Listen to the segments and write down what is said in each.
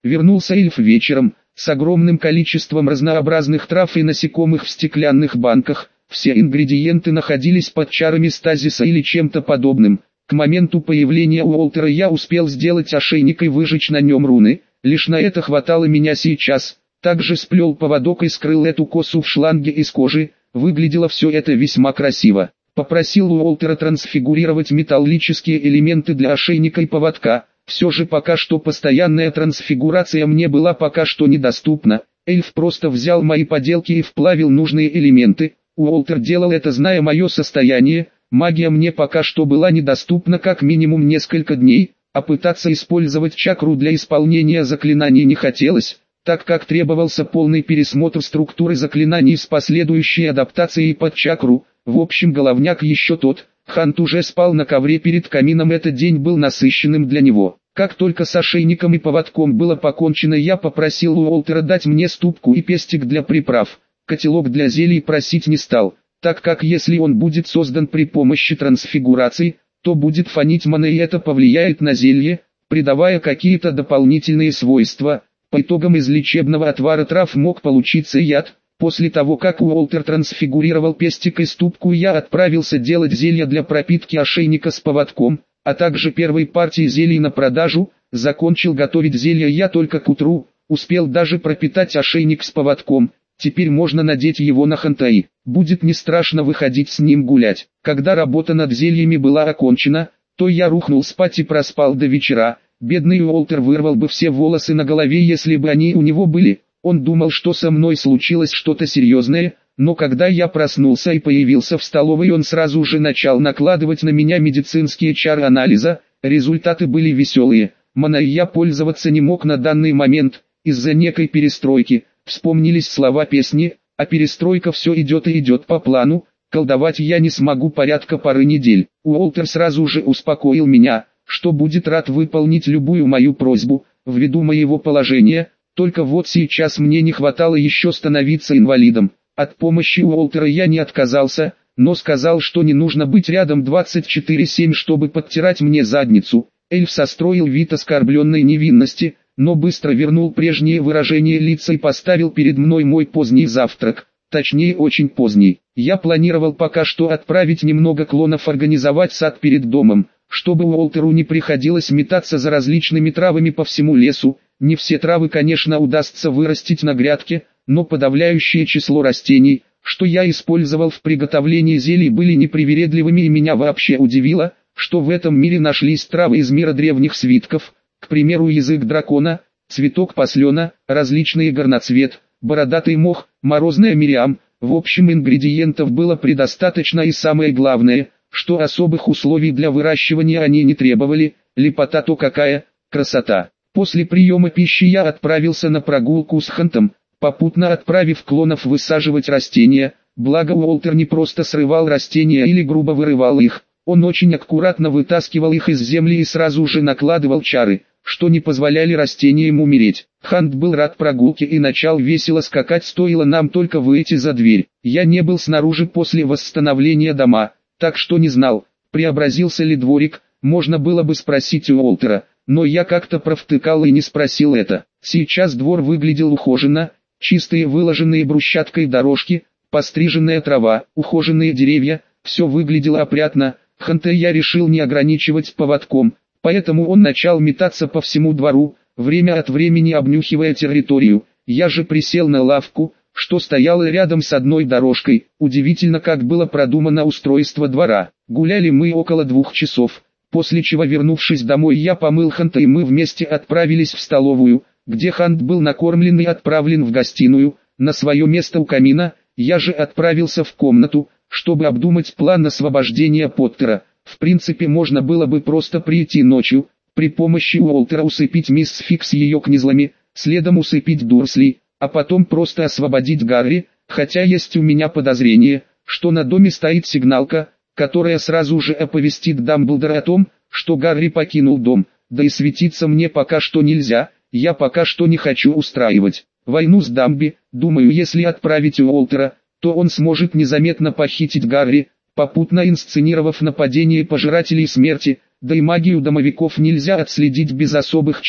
Вернулся эльф вечером, с огромным количеством разнообразных трав и насекомых в стеклянных банках. Все ингредиенты находились под чарами стазиса или чем-то подобным. К моменту появления Уолтера я успел сделать ошейник и выжечь на нем руны, лишь на это хватало меня сейчас. Также сплел поводок и скрыл эту косу в шланге из кожи. Выглядело все это весьма красиво. Попросил Уолтера трансфигурировать металлические элементы для ошейника и поводка. Все же пока что постоянная трансфигурация мне была пока что недоступна. Эльф просто взял мои поделки и вплавил нужные элементы. Уолтер делал это, зная мое состояние. Магия мне пока что была недоступна как минимум несколько дней, а пытаться использовать чакру для исполнения заклинаний не хотелось, так как требовался полный пересмотр структуры заклинаний с последующей адаптацией под чакру. В общем, головняк еще тот. Хант уже спал на ковре перед камином, этот день был насыщенным для него. Как только с ошейником и поводком было покончено, я попросил Уолтера дать мне ступку и пестик для приправ. Котелок для зелий просить не стал, так как если он будет создан при помощи трансфигурации, то будет фонить маной, и это повлияет на зелье, придавая какие-то дополнительные свойства. По итогам из лечебного отвара трав мог получиться яд. После того, как Уолтер трансфигурировал пестик и ступку, я отправился делать зелья для пропитки ошейника с поводком, а также первой партии зелий на продажу. Закончил готовить зелья я только к утру, успел даже пропитать ошейник с поводком. Теперь можно надеть его на Хантаи, будет не страшно выходить с ним гулять. Когда работа над зельями была окончена, то я рухнул спать и проспал до вечера. Бедный Уолтер вырвал бы все волосы на голове, если бы они у него были. Он думал, что со мной случилось что-то серьезное, но когда я проснулся и появился в столовой, он сразу же начал накладывать на меня медицинские чары анализа. Результаты были веселые. Маной я пользоваться не мог на данный момент, из-за некой перестройки. Вспомнились слова песни, а перестройка все идет и идет по плану. Колдовать я не смогу порядка пары недель. Уолтер сразу же успокоил меня, что будет рад выполнить любую мою просьбу, ввиду моего положения. Только вот сейчас мне не хватало еще становиться инвалидом. От помощи Уолтера я не отказался, но сказал, что не нужно быть рядом 24/7, чтобы подтирать мне задницу. Эльф состроил вид оскорбленной невинности, но быстро вернул прежнее выражение лица и поставил перед мной мой поздний завтрак. Точнее, очень поздний. Я планировал пока что отправить немного клонов организовать сад перед домом, чтобы Уолтеру не приходилось метаться за различными травами по всему лесу. Не все травы, конечно, удастся вырастить на грядке, но подавляющее число растений, что я использовал в приготовлении зелий, были непривередливыми, и меня вообще удивило, что в этом мире нашлись травы из мира древних свитков, к примеру, язык дракона, цветок послена, различные горноцвет, бородатый мох, морозная мириам. В общем, ингредиентов было предостаточно, и самое главное, что особых условий для выращивания они не требовали. Лепота то какая, красота. После приема пищи я отправился на прогулку с Хантом, попутно отправив клонов высаживать растения. Благо Уолтер не просто срывал растения или грубо вырывал их, он очень аккуратно вытаскивал их из земли и сразу же накладывал чары, что не позволяли растениям умереть. Хант был рад прогулке и начал весело скакать, стоило нам только выйти за дверь. Я не был снаружи после восстановления дома, так что не знал, преобразился ли дворик. Можно было бы спросить у Уолтера, но я как-то провтыкал и не спросил это. Сейчас двор выглядел ухоженно, чистые выложенные брусчаткой дорожки, постриженная трава, ухоженные деревья, все выглядело опрятно. Ханта я решил не ограничивать поводком, поэтому он начал метаться по всему двору, время от времени обнюхивая территорию. Я же присел на лавку, что стояла рядом с одной дорожкой. Удивительно, как было продумано устройство двора. Гуляли мы около 2 часов, после чего, вернувшись домой, я помыл Ханта, и мы вместе отправились в столовую, где Хант был накормлен и отправлен в гостиную, на свое место у камина. Я же отправился в комнату, чтобы обдумать план освобождения Поттера. В принципе, можно было бы просто прийти ночью, при помощи Уолтера усыпить мисс Фикс ее книзлами, следом усыпить Дурсли, а потом просто освободить Гарри, хотя есть у меня подозрение, что на доме стоит сигналка, которая сразу же оповестит Дамблдора о том, что Гарри покинул дом. Да и светиться мне пока что нельзя, я пока что не хочу устраивать войну с Дамби. Думаю, если отправить Уолтера, то он сможет незаметно похитить Гарри, попутно инсценировав нападение пожирателей смерти. Да и магию домовиков нельзя отследить без особых чар,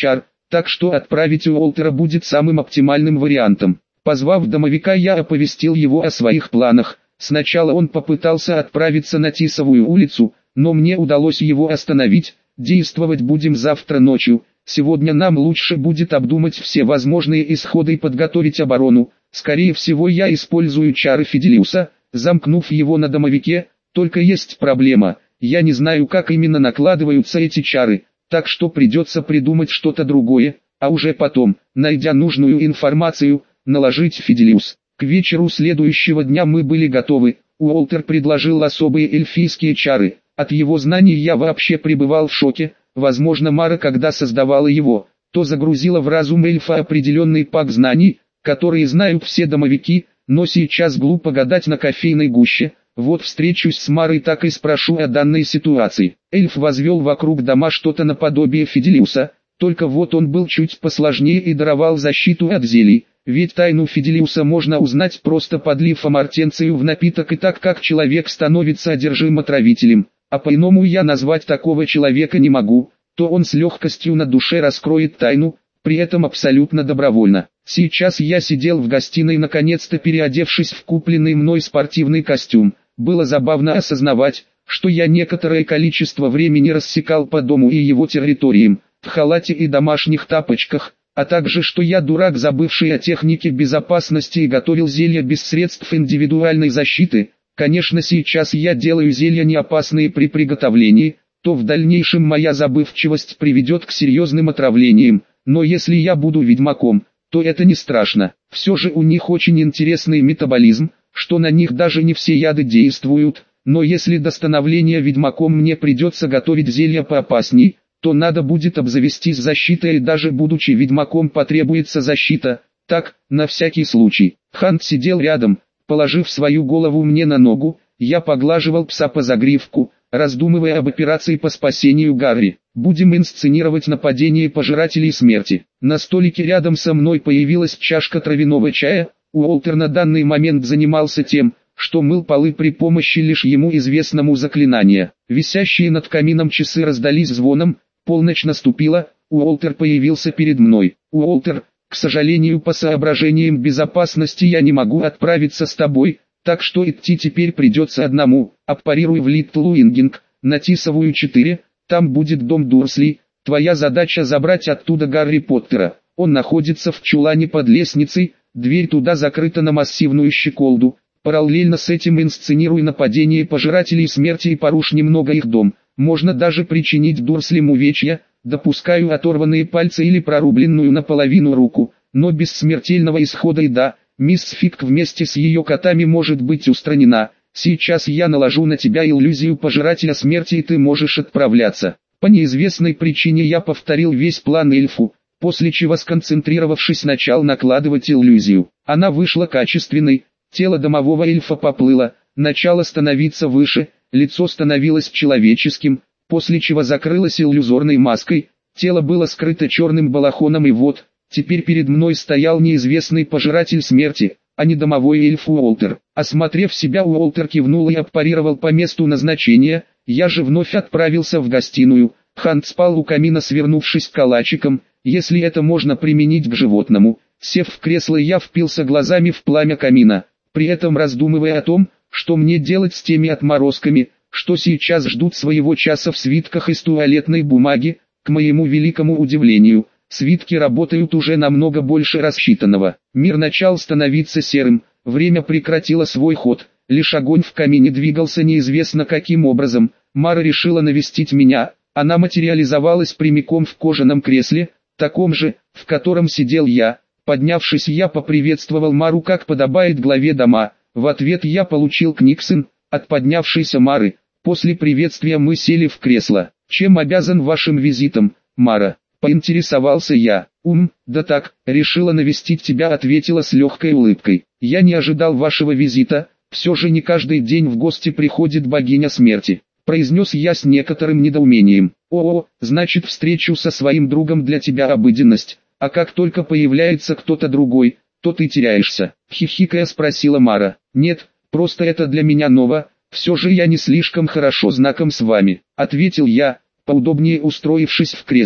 так что отправить Уолтера будет самым оптимальным вариантом. Позвав домовика, я оповестил его о своих планах. Сначала он попытался отправиться на Тисовую улицу, но мне удалось его остановить. Действовать будем завтра ночью. Сегодня нам лучше будет обдумать все возможные исходы и подготовить оборону. Скорее всего, я использую чары Фиделиуса, замкнув его на домовике. Только есть проблема. Я не знаю, как именно накладываются эти чары, так что придется придумать что-то другое, а уже потом, найдя нужную информацию, наложить Фиделиус. К вечеру следующего дня мы были готовы. Уолтер предложил особые эльфийские чары. От его знаний я вообще пребывал в шоке. Возможно, Мара, когда создавала его, то загрузила в разум эльфа определенный пак знаний, которые знают все домовики, но сейчас глупо гадать на кофейной гуще. Вот встречусь с Марой, так и спрошу о данной ситуации. Эльф возвел вокруг дома что-то наподобие Фиделиуса, только вот он был чуть посложнее и даровал защиту от зелий. Ведь тайну Фиделиуса можно узнать, просто подлив амартенцию в напиток, и так как человек становится одержим отравителем, а по-иному я назвать такого человека не могу, то он с легкостью на душе раскроет тайну, при этом абсолютно добровольно. Сейчас я сидел в гостиной, наконец-то переодевшись в купленный мной спортивный костюм. Было забавно осознавать, что я некоторое количество времени рассекал по дому и его территориям, в халате и домашних тапочках, а также что я дурак, забывший о технике безопасности, и готовил зелья без средств индивидуальной защиты. Конечно, сейчас я делаю зелья не опасные при приготовлении, то в дальнейшем моя забывчивость приведет к серьезным отравлениям, но если я буду ведьмаком, то это не страшно. Все же у них очень интересный метаболизм, что на них даже не все яды действуют, но если до становления ведьмаком мне придется готовить зелья поопасней, то надо будет обзавестись защитой, и даже будучи ведьмаком потребуется защита. Так, на всякий случай. Хант сидел рядом, положив свою голову мне на ногу. Я поглаживал пса по загривку, раздумывая об операции по спасению Гарри. Будем инсценировать нападение пожирателей смерти. На столике рядом со мной появилась чашка травяного чая. Уолтер на данный момент занимался тем, что мыл полы при помощи лишь ему известному заклинания. Висящие над камином часы раздались звоном. Полночь наступила. Уолтер появился перед мной. «Уолтер, к сожалению, по соображениям безопасности я не могу отправиться с тобой, так что идти теперь придется одному. Аппарируй в Литл Уингинг, на Тисовую 4, там будет дом Дурсли. Твоя задача забрать оттуда Гарри Поттера. Он находится в чулане под лестницей, дверь туда закрыта на массивную щеколду. Параллельно с этим инсценируй нападение пожирателей смерти и порушь немного их дом. Можно даже причинить Дурслям увечья, допускаю оторванные пальцы или прорубленную наполовину руку, но без смертельного исхода. И да, мисс Фиг вместе с ее котами может быть устранена. Сейчас я наложу на тебя иллюзию пожирателя смерти, и ты можешь отправляться. По неизвестной причине я повторил весь план эльфу, после чего, сконцентрировавшись, начал накладывать иллюзию. Она вышла качественной, тело домового эльфа поплыло, начало становиться выше, лицо становилось человеческим, после чего закрылось иллюзорной маской, тело было скрыто черным балахоном, и вот, теперь перед мной стоял неизвестный пожиратель смерти, а не домовой эльф Уолтер. Осмотрев себя, Уолтер кивнул и аппарировал по месту назначения. Я же вновь отправился в гостиную. Хант спал у камина, свернувшись калачиком, если это можно применить к животному. Сев в кресло, я впился глазами в пламя камина, при этом раздумывая о том, что мне делать с теми отморозками, что сейчас ждут своего часа в свитках из туалетной бумаги. К моему великому удивлению, свитки работают уже намного больше рассчитанного. Мир начал становиться серым, время прекратило свой ход, лишь огонь в камине двигался неизвестно каким образом. Мара решила навестить меня, она материализовалась прямиком в кожаном кресле, таком же, в котором сидел я. Поднявшись, я поприветствовал Мару, как подобает главе дома. В ответ я получил книксон от поднявшейся Мары. После приветствия мы сели в кресло. «Чем обязан вашим визитом, Мара?» — поинтересовался я. Да так, решила навестить тебя», — ответила с легкой улыбкой. «Я не ожидал вашего визита, все же не каждый день в гости приходит богиня смерти», — произнес я с некоторым недоумением. Значит, встречу со своим другом для тебя обыденность, а как только появляется кто-то другой, то ты теряешься», — хихикая спросила Мара. «Нет, просто это для меня ново, все же я не слишком хорошо знаком с вами», — ответил я, поудобнее устроившись в кресле.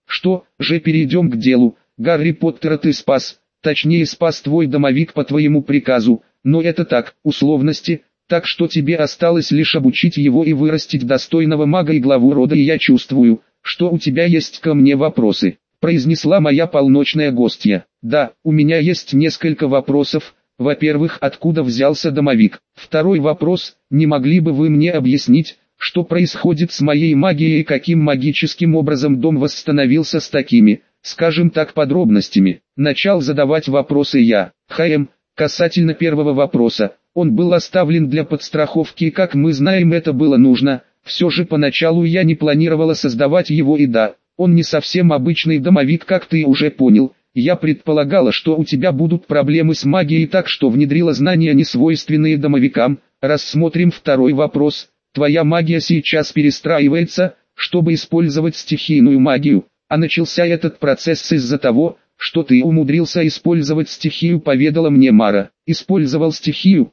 Что же, перейдем к делу. Гарри Поттера ты спас, точнее спас твой домовик по твоему приказу, но это так, условности, так что тебе осталось лишь обучить его и вырастить достойного мага и главу рода, и я чувствую, что у тебя есть ко мне вопросы, произнесла моя полночная гостья. Да, у меня есть несколько вопросов. Во-первых, откуда взялся домовик? Второй вопрос, не могли бы вы мне объяснить, что происходит с моей магией и каким магическим образом дом восстановился с такими, скажем так, подробностями? Начал задавать вопросы я. Касательно первого вопроса, он был оставлен для подстраховки, и как мы знаем, это было нужно. Все же поначалу я не планировала создавать его, и да, он не совсем обычный домовик, как ты уже понял. Я предполагала, что у тебя будут проблемы с магией, так что внедрила знания, несвойственные домовикам. Рассмотрим второй вопрос. Твоя магия сейчас перестраивается, чтобы использовать стихийную магию, а начался этот процесс из-за того, что ты умудрился использовать стихию, поведала мне Мара. Использовал стихию?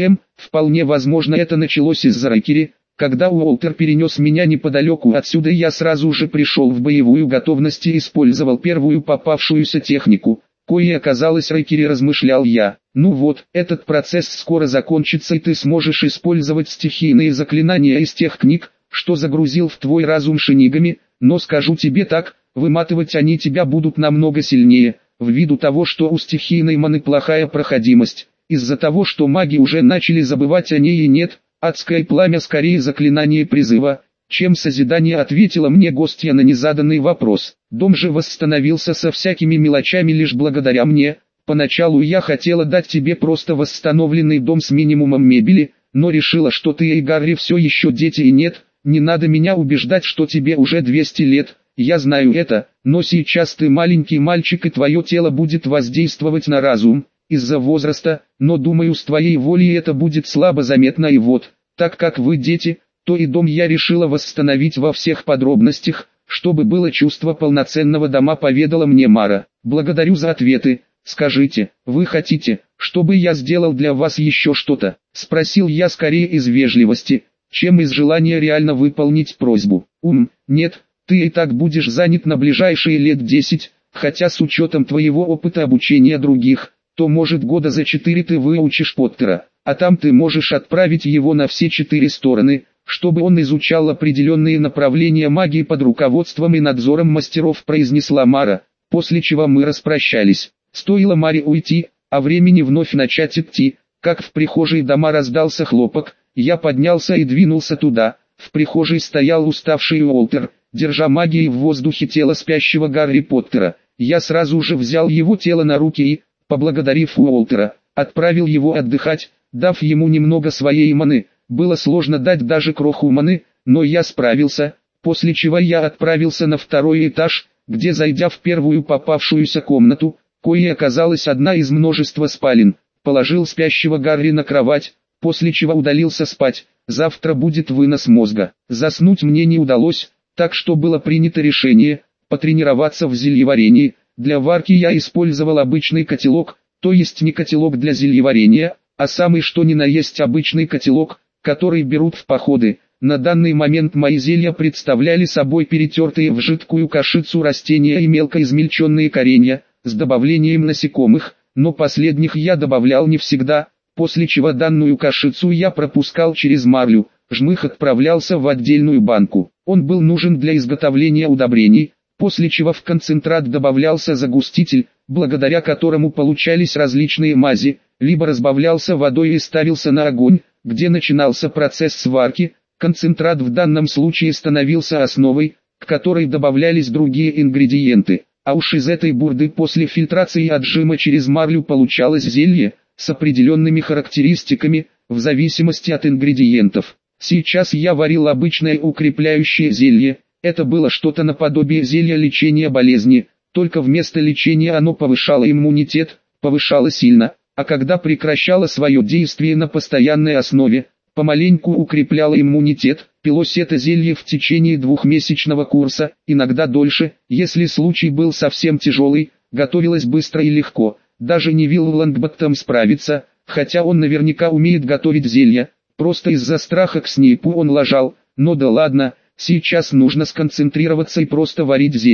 Вполне возможно, это началось из-за Райкери. Когда Уолтер перенес меня неподалеку отсюда, я сразу же пришел в боевую готовность и использовал первую попавшуюся технику, коей оказалось Райкери, размышлял я. Ну вот, этот процесс скоро закончится, и ты сможешь использовать стихийные заклинания из тех книг, что загрузил в твой разум Шинигами, но скажу тебе так, выматывать они тебя будут намного сильнее, ввиду того, что у стихийной маны плохая проходимость, из-за того, что маги уже начали забывать о ней, и нет, адское пламя скорее заклинание призыва, чем созидание, ответила мне гостья на незаданный вопрос. Дом же восстановился со всякими мелочами лишь благодаря мне. Поначалу я хотела дать тебе просто восстановленный дом с минимумом мебели, но решила, что ты и Гарри все еще дети, и нет, не надо меня убеждать, что тебе уже 200 лет, я знаю это, но сейчас ты маленький мальчик, и твое тело будет воздействовать на разум из-за возраста, но думаю, с твоей волей это будет слабо заметно, и вот, так как вы дети, то и дом я решила восстановить во всех подробностях, чтобы было чувство полноценного дома, поведала мне Мара. Благодарю за ответы. Скажите, вы хотите, чтобы я сделал для вас еще что-то? Спросил я скорее из вежливости, чем из желания реально выполнить просьбу. Нет, ты и так будешь занят на ближайшие лет 10, хотя с учетом твоего опыта обучения других, то может года за 4 ты выучишь Поттера, а там ты можешь отправить его на все 4 стороны, чтобы он изучал определенные направления магии под руководством и надзором мастеров, произнесла Мара, после чего мы распрощались. Стоило Маре уйти, а времени вновь начать идти, как в прихожей дома раздался хлопок, я поднялся и двинулся туда. В прихожей стоял уставший Уолтер, держа магией в воздухе тело спящего Гарри Поттера. Я сразу же взял его тело на руки и, поблагодарив Уолтера, отправил его отдыхать, дав ему немного своей маны. Было сложно дать даже кроху маны, но я справился, после чего я отправился на второй этаж, где, зайдя в первую попавшуюся комнату, коей оказалась одна из множества спален, положил спящего Гарри на кровать, после чего удалился спать. Завтра будет вынос мозга. Заснуть мне не удалось, так что было принято решение потренироваться в зельеварении. Для варки я использовал обычный котелок, то есть не котелок для зельеварения, а самый что ни на есть обычный котелок, который берут в походы. На данный момент мои зелья представляли собой перетертые в жидкую кашицу растения и мелко измельченные коренья, с добавлением насекомых, но последних я добавлял не всегда, после чего данную кашицу я пропускал через марлю, жмых отправлялся в отдельную банку. Он был нужен для изготовления удобрений, после чего в концентрат добавлялся загуститель, благодаря которому получались различные мази, либо разбавлялся водой и ставился на огонь, где начинался процесс сварки. Концентрат в данном случае становился основой, к которой добавлялись другие ингредиенты, а уж из этой бурды после фильтрации и отжима через марлю получалось зелье, с определенными характеристиками, в зависимости от ингредиентов. Сейчас я варил обычное укрепляющее зелье, это было что-то наподобие зелья лечения болезни, только вместо лечения оно повышало иммунитет, повышало сильно, а когда прекращало свое действие на постоянной основе, помаленьку укрепляло иммунитет. Пилось это зелье в течение 2-месячного курса, иногда дольше, если случай был совсем тяжелый, готовилось быстро и легко. Даже Невилл Лонгботтом справится, хотя он наверняка умеет готовить зелья, просто из-за страха к Снейпу он лажал, но да ладно, сейчас нужно сконцентрироваться и просто варить зелья.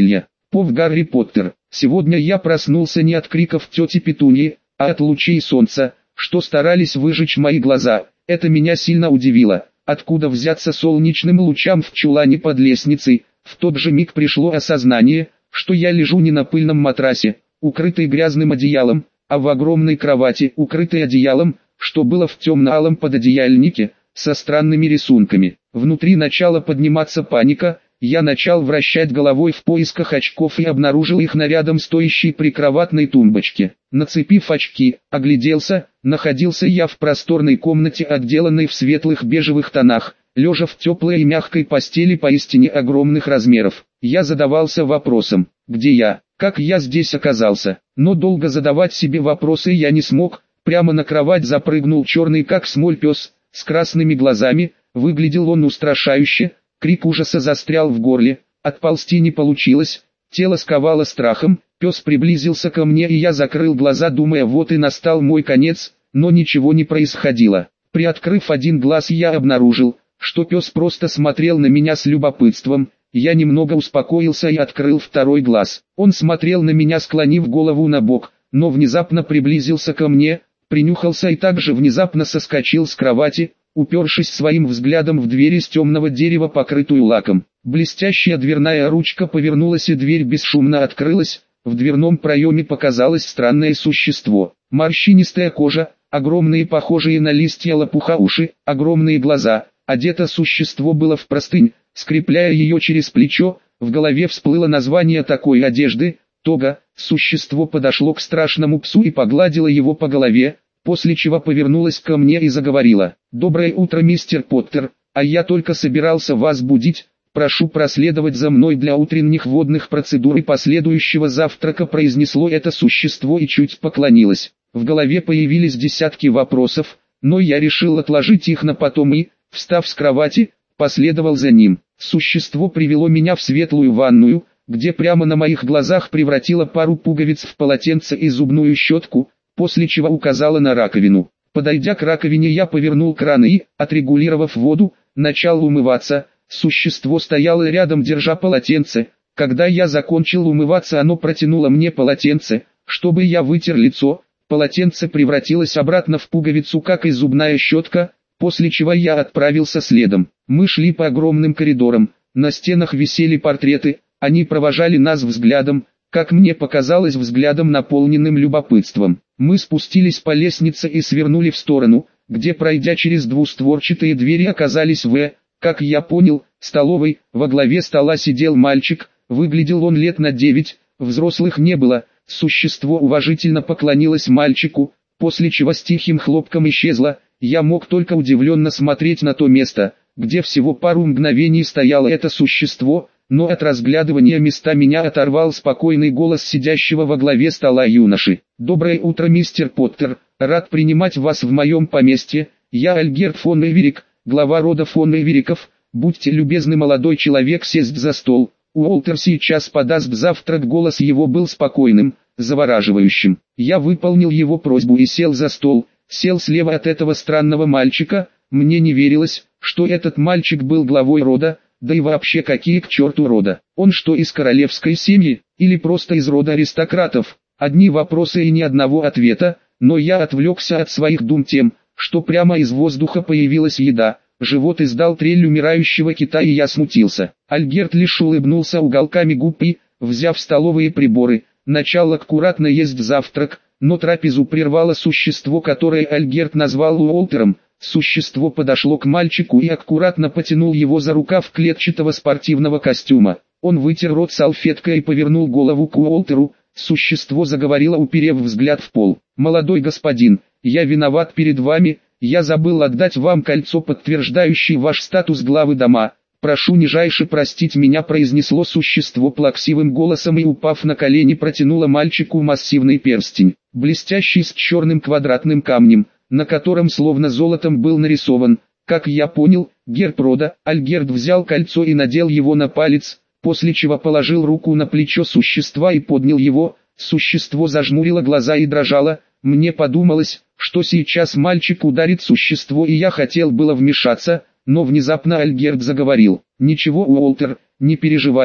Пов Гарри Поттер. Сегодня я проснулся не от криков тети Петуньи, а от лучей солнца, что старались выжечь мои глаза. Это меня сильно удивило. Откуда взяться солнечным лучам в чулане под лестницей? В тот же миг пришло осознание, что я лежу не на пыльном матрасе, укрытый грязным одеялом, а в огромной кровати, укрытой одеялом, что было в темно-алом пододеяльнике, со странными рисунками. Внутри начала подниматься паника, я начал вращать головой в поисках очков и обнаружил их на рядом стоящей прикроватной тумбочке. Нацепив очки, огляделся, находился я в просторной комнате, отделанной в светлых бежевых тонах, лежа в теплой и мягкой постели поистине огромных размеров. Я задавался вопросом, где я, как я здесь оказался, но долго задавать себе вопросы я не смог. Прямо на кровать запрыгнул черный как смоль пес, с красными глазами, выглядел он устрашающе, крик ужаса застрял в горле, отползти не получилось, тело сковало страхом, пес приблизился ко мне и я закрыл глаза, думая, вот и настал мой конец, но ничего не происходило. Приоткрыв один глаз, я обнаружил, что пес просто смотрел на меня с любопытством. Я немного успокоился и открыл второй глаз. Он смотрел на меня, склонив голову на бок, но внезапно приблизился ко мне, принюхался и также внезапно соскочил с кровати, упершись своим взглядом в дверь из темного дерева, покрытую лаком. Блестящая дверная ручка повернулась и дверь бесшумно открылась. В дверном проеме показалось странное существо. Морщинистая кожа, огромные похожие на листья лопуха уши, огромные глаза. Одето существо было в простынь, скрепляя ее через плечо. В голове всплыло название такой одежды — тога. Существо подошло к страшному псу и погладило его по голове, после чего повернулось ко мне и заговорило. «Доброе утро, мистер Поттер, а я только собирался вас будить. Прошу проследовать за мной для утренних водных процедур и последующего завтрака», произнесло это существо и чуть поклонилось. В голове появились десятки вопросов, но я решил отложить их на потом и, встав с кровати, последовал за ним. Существо привело меня в светлую ванную, где прямо на моих глазах превратило пару пуговиц в полотенце и зубную щетку, после чего указала на раковину. Подойдя к раковине, я повернул кран и, отрегулировав воду, начал умываться. Существо стояло рядом, держа полотенце. Когда я закончил умываться, оно протянуло мне полотенце, чтобы я вытер лицо. Полотенце превратилось обратно в пуговицу, как и зубная щетка, после чего я отправился следом. Мы шли по огромным коридорам, на стенах висели портреты. Они провожали нас взглядом, как мне показалось, взглядом, наполненным любопытством. Мы спустились по лестнице и свернули в сторону, где, пройдя через двустворчатые двери, оказались как я понял, столовой. Во главе стола сидел мальчик, выглядел он лет на 9, взрослых не было. Существо уважительно поклонилось мальчику, после чего с тихим хлопком исчезло. Я мог только удивленно смотреть на то место, где всего пару мгновений стояло это существо, но от разглядывания места меня оторвал спокойный голос сидящего во главе стола юноши. «Доброе утро, мистер Поттер, рад принимать вас в моем поместье. Я Альгерт фон Эверик, глава рода фон Эвериков. Будьте любезны, молодой человек, сесть за стол. Уолтер сейчас подаст завтрак». Голос его был спокойным, завораживающим. Я выполнил его просьбу и сел за стол, сел слева от этого странного мальчика. Мне не верилось, что этот мальчик был главой рода. Да и вообще, какие к черту рода? Он что, из королевской семьи, или просто из рода аристократов? Одни вопросы и ни одного ответа, но я отвлекся от своих дум тем, что прямо из воздуха появилась еда. Живот издал трель умирающего кита, и я смутился. Альгерт лишь улыбнулся уголками губ и, взяв столовые приборы, начал аккуратно есть завтрак, но трапезу прервало существо, которое Альгерт назвал Уолтером. Существо подошло к мальчику и аккуратно потянул его за рукав клетчатого спортивного костюма. Он вытер рот салфеткой и повернул голову к Уолтеру. Существо заговорило, уперев взгляд в пол. «Молодой господин, я виноват перед вами, я забыл отдать вам кольцо, подтверждающее ваш статус главы дома. Прошу нижайше простить меня», произнесло существо плаксивым голосом и, упав на колени, протянуло мальчику массивный перстень, блестящий с черным квадратным камнем, на котором словно золотом был нарисован, как я понял, герб рода. Альгерт взял кольцо и надел его на палец, после чего положил руку на плечо существа и поднял его. Существо зажмурило глаза и дрожало. Мне подумалось, что сейчас мальчик ударит существо, и я хотел было вмешаться, но внезапно Альгерт заговорил. «Ничего, Уолтер, не переживай,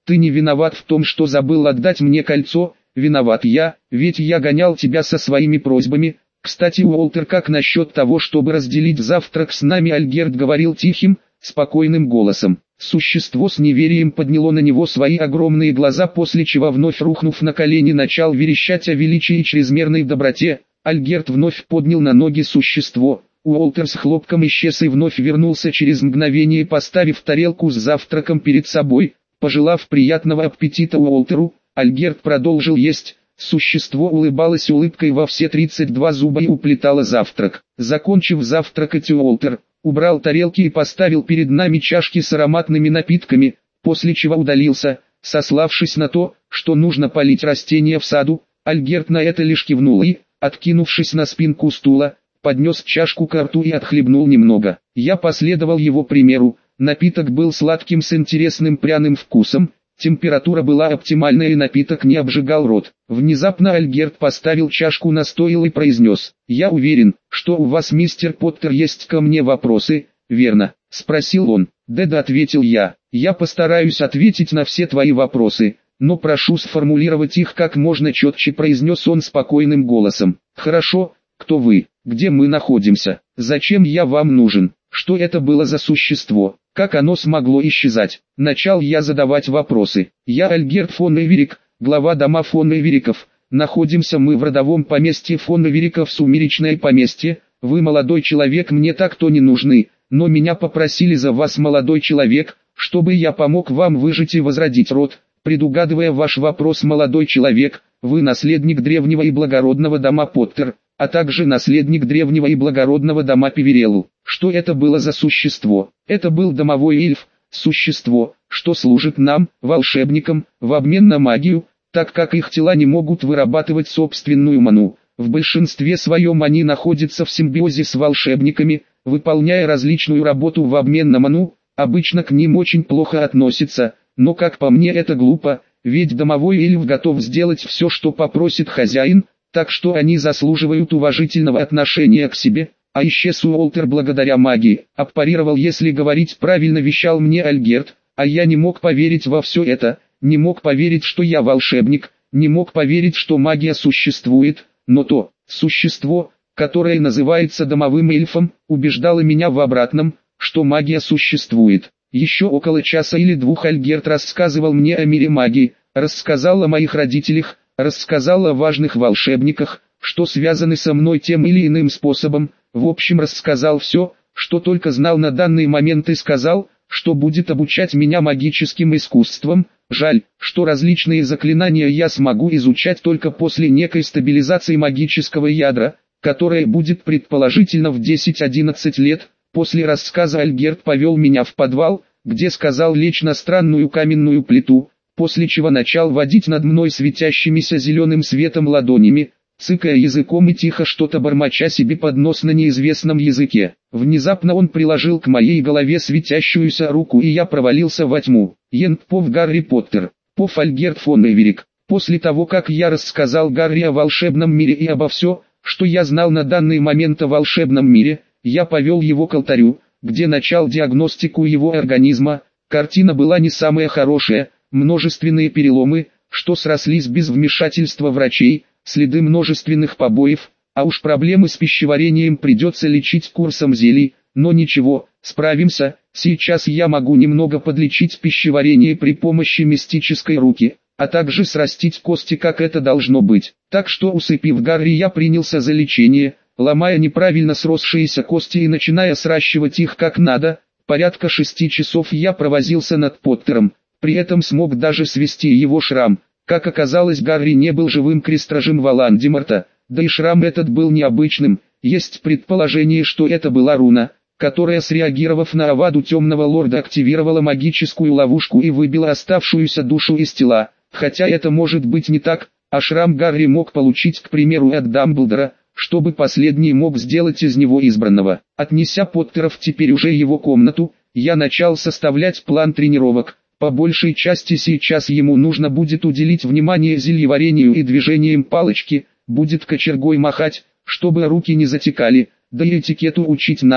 Ты не виноват в том, что забыл отдать мне кольцо, виноват я, ведь я гонял тебя со своими просьбами. Кстати, Уолтер, как насчет того, чтобы разделить завтрак с нами? Альгерт говорил тихим, спокойным голосом. Существо с неверием подняло на него свои огромные глаза, после чего, вновь рухнув на колени, начал верещать о величии и чрезмерной доброте. Альгерт вновь поднял на ноги существо. Уолтер с хлопком исчез и вновь вернулся через мгновение, поставив тарелку с завтраком перед собой. Пожелав приятного аппетита Уолтеру, Альгерт продолжил есть. Существо улыбалось улыбкой во все 32 зуба и уплетало завтрак. Закончив завтракать, Уолтер убрал тарелки и поставил перед нами чашки с ароматными напитками, после чего удалился, сославшись на то, что нужно полить растения в саду. Альгерт на это лишь кивнул и, откинувшись на спинку стула, поднес чашку к рту и отхлебнул немного. Я последовал его примеру. Напиток был сладким с интересным пряным вкусом, температура была оптимальная и напиток не обжигал рот. Внезапно Альгерт поставил чашку на стол и произнес: «Я уверен, что у вас, мистер Поттер, есть ко мне вопросы, верно?» — спросил он. «Да-да», — ответил я. «Я постараюсь ответить на все твои вопросы, но прошу сформулировать их как можно четче», — произнес он спокойным голосом. «Хорошо, кто вы? Где мы находимся? Зачем я вам нужен? Что это было за существо? Как оно смогло исчезать?» Начал я задавать вопросы. «Я Альгерт фон Эверик, глава дома фон Эвериков. Находимся мы в родовом поместье фон Эвериков, сумеречное поместье. Вы молодой человек, мне так-то не нужны, но меня попросили за вас, молодой человек, чтобы я помог вам выжить и возродить род. Предугадывая ваш вопрос, молодой человек, вы наследник древнего и благородного дома Поттер, а также наследник древнего и благородного дома Певерелл. Что это было за существо? Это был домовой эльф, существо, что служит нам, волшебникам, в обмен на магию, так как их тела не могут вырабатывать собственную ману. В большинстве своем они находятся в симбиозе с волшебниками, выполняя различную работу в обмен на ману. Обычно к ним очень плохо относятся, но как по мне это глупо, ведь домовой эльф готов сделать все, что попросит хозяин, так что они заслуживают уважительного отношения к себе. А исчез Уолтер благодаря магии, аппарировал, если говорить правильно, вещал мне Альгерт, а я не мог поверить во все это, не мог поверить, что я волшебник, не мог поверить, что магия существует, но то существо, которое называется домовым эльфом, убеждало меня в обратном, что магия существует. Еще около часа или двух Альгерт рассказывал мне о мире магии, рассказал о моих родителях, рассказал о важных волшебниках, что связаны со мной тем или иным способом. В общем, рассказал все, что только знал на данный момент, и сказал, что будет обучать меня магическим искусствам. Жаль, что различные заклинания я смогу изучать только после некой стабилизации магического ядра, которая будет предположительно в 10-11 лет. После рассказа Альгерт повел меня в подвал, где сказал лечь на странную каменную плиту, после чего начал водить над мной светящимися зеленым светом ладонями, цыкая языком и тихо что-то бормоча себе под нос на неизвестном языке. Внезапно он приложил к моей голове светящуюся руку, и я провалился во тьму. Ентпов Гарри Поттер, Пов Альгерт фон Эверик. После того, как я рассказал Гарри о волшебном мире и обо все, что я знал на данный момент о волшебном мире, я повел его к алтарю, где начал диагностику его организма. Картина была не самая хорошая, множественные переломы, что срослись без вмешательства врачей, следы множественных побоев, а уж проблемы с пищеварением придется лечить курсом зелий, но ничего, справимся. Сейчас я могу немного подлечить пищеварение при помощи мистической руки, а также срастить кости, как это должно быть. Так что, усыпив Гарри, я принялся за лечение, ломая неправильно сросшиеся кости и начиная сращивать их как надо. Порядка 6 часов я провозился над Поттером, при этом смог даже свести его шрам. Как оказалось, Гарри не был живым крестражем Волан-де-Морта, да и шрам этот был необычным. Есть предположение, что это была руна, которая, среагировав на аваду темного лорда, активировала магическую ловушку и выбила оставшуюся душу из тела. Хотя это может быть не так, а шрам Гарри мог получить, к примеру, от Дамблдора, чтобы последний мог сделать из него избранного. Отнеся Поттера в теперь уже его комнату, я начал составлять план тренировок. По большей части сейчас ему нужно будет уделить внимание зельеварению и движениям палочки, будет кочергой махать, чтобы руки не затекали, да и этикету учить надо.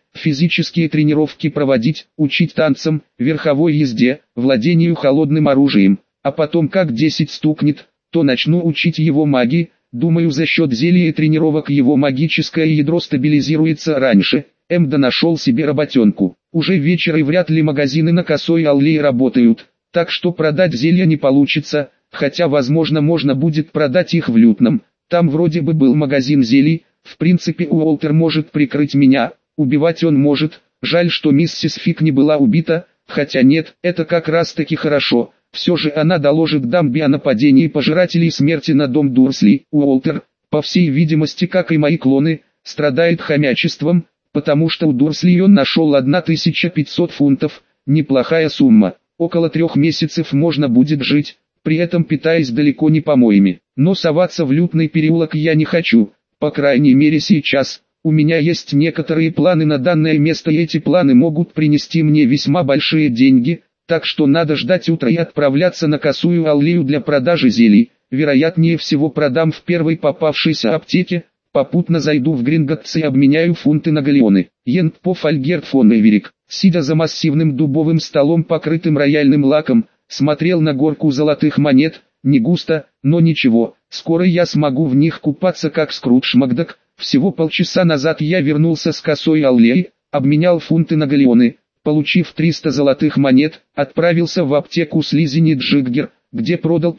физические тренировки проводить, учить танцам, верховой езде, владению холодным оружием, а потом как 10 стукнет, то начну учить его магии. Думаю, за счет зелья и тренировок его магическое ядро стабилизируется раньше. Мда нашел себе работенку. Уже вечер и вряд ли магазины на Косой Аллее работают, так что продать зелья не получится, хотя возможно можно будет продать их в Лютном. Там вроде бы был магазин зелий. В принципе Уолтер может прикрыть меня, убивать он может. Жаль, что миссис Фиг не была убита, хотя нет, это как раз таки хорошо. Все же она доложит Дамби о нападении пожирателей смерти на дом Дурсли. Уолтер, по всей видимости, как и мои клоны, страдает хомячеством, потому что у Дурсли он нашел 1500 фунтов, неплохая сумма. Около 3 месяцев можно будет жить, при этом питаясь далеко не помоями. Но соваться в Лютный переулок я не хочу, по крайней мере сейчас. У меня есть некоторые планы на данное место, и эти планы могут принести мне весьма большие деньги. Так что надо ждать утра и отправляться на Косую Аллею для продажи зелий. Вероятнее всего продам в первой попавшейся аптеке, попутно зайду в Гринготts и обменяю фунты на галеоны. Йентпоф Альгерт фон Эверик, сидя за массивным дубовым столом, покрытым рояльным лаком, смотрел на горку золотых монет. Не густо, но ничего, скоро я смогу в них купаться как Скрудж Макдак. Всего полчаса назад я вернулся с Косой Аллеи, обменял фунты на галеоны. Получив 300 золотых монет, отправился в аптеку Слизини Джиггер, где продал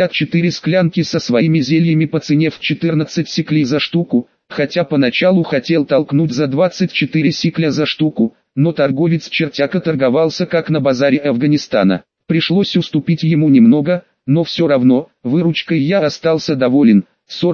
54 склянки со своими зельями по цене в 14 сиклей за штуку, хотя поначалу хотел толкнуть за 24 сикля за штуку, но торговец-чертяка торговался как на базаре Афганистана. Пришлось уступить ему немного, но все равно, выручкой я остался доволен.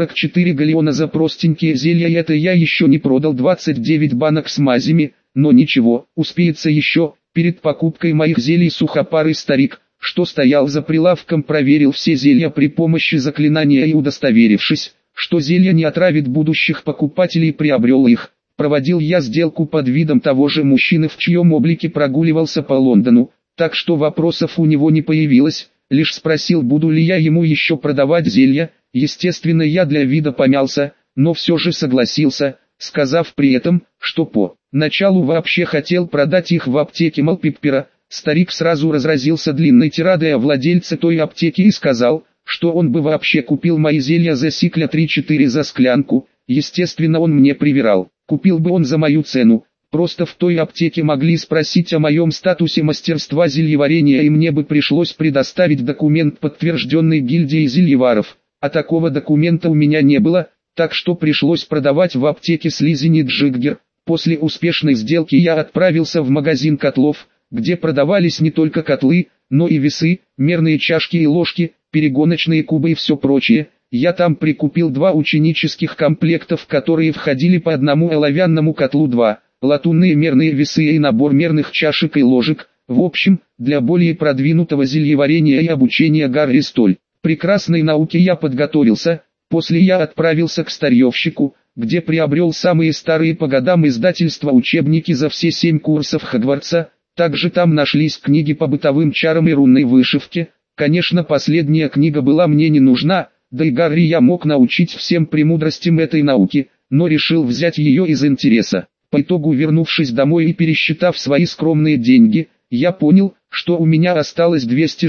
44 галеона за простенькие зелья, и это я еще не продал 29 банок с мазями. Но ничего, успеется еще. Перед покупкой моих зелий сухопарый старик, что стоял за прилавком, проверил все зелья при помощи заклинания и, удостоверившись, что зелье не отравит будущих покупателей, приобрел их. Проводил я сделку под видом того же мужчины, в чьем облике прогуливался по Лондону, так что вопросов у него не появилось, лишь спросил, буду ли я ему еще продавать зелья. Естественно, я для вида помялся, но все же согласился, сказав при этом, что по началу вообще хотел продать их в аптеке Малпиппера. Старик сразу разразился длинной тирадой о владельце той аптеки и сказал, что он бы вообще купил мои зелья за сикля 3-4 за склянку. Естественно, он мне привирал, купил бы он за мою цену. Просто в той аптеке могли спросить о моем статусе мастерства зельеварения, и мне бы пришлось предоставить документ, подтвержденный гильдией зельеваров, а такого документа у меня не было, так что пришлось продавать в аптеке Слизини Джиггер. После успешной сделки я отправился в магазин котлов, где продавались не только котлы, но и весы, мерные чашки и ложки, перегоночные кубы и все прочее. Я там прикупил 2 ученических комплекта, в которые входили по одному оловянному котлу, 2 латунные мерные весы и набор мерных чашек и ложек. В общем, для более продвинутого зельеварения и обучения Гарри столь прекрасной науке я подготовился. После я отправился к старьевщику, где приобрел самые старые по годам издательства учебники за все 7 курсов Хогвартса. Также там нашлись книги по бытовым чарам и рунной вышивке. Конечно, последняя книга была мне не нужна, да и Гарри я мог научить всем премудростям этой науки, но решил взять ее из интереса. По итогу, вернувшись домой и пересчитав свои скромные деньги, я понял, что у меня осталось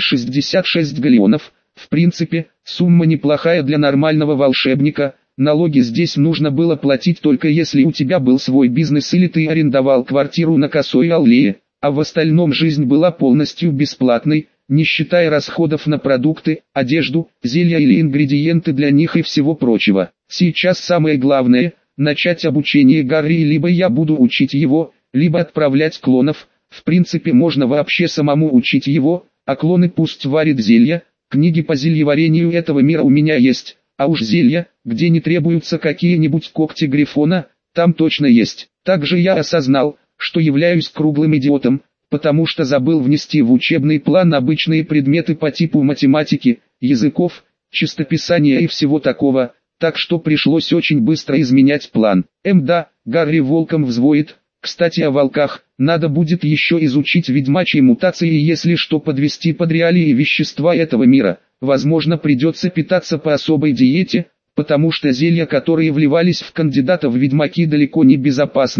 266 галеонов. В принципе, сумма неплохая для нормального волшебника. Налоги здесь нужно было платить только если у тебя был свой бизнес или ты арендовал квартиру на Косой Аллее, а в остальном жизнь была полностью бесплатной, не считая расходов на продукты, одежду, зелья или ингредиенты для них и всего прочего. Сейчас самое главное – начать обучение Гарри, и либо я буду учить его, либо отправлять клонов. В принципе, можно вообще самому учить его, а клоны пусть варят зелья. Книги по зельеварению этого мира у меня есть, а уж зелья, где не требуются какие-нибудь когти Грифона, там точно есть. Также я осознал, что являюсь круглым идиотом, потому что забыл внести в учебный план обычные предметы по типу математики, языков, чистописания и всего такого, так что пришлось очень быстро изменять план. Да, Гарри волком взвоет. Кстати, о волках, надо будет еще изучить ведьмачьи мутации и если что подвести под реалии вещества этого мира. Возможно, придется питаться по особой диете, потому что зелья, которые вливались в кандидата в ведьмаки, далеко не безопасные,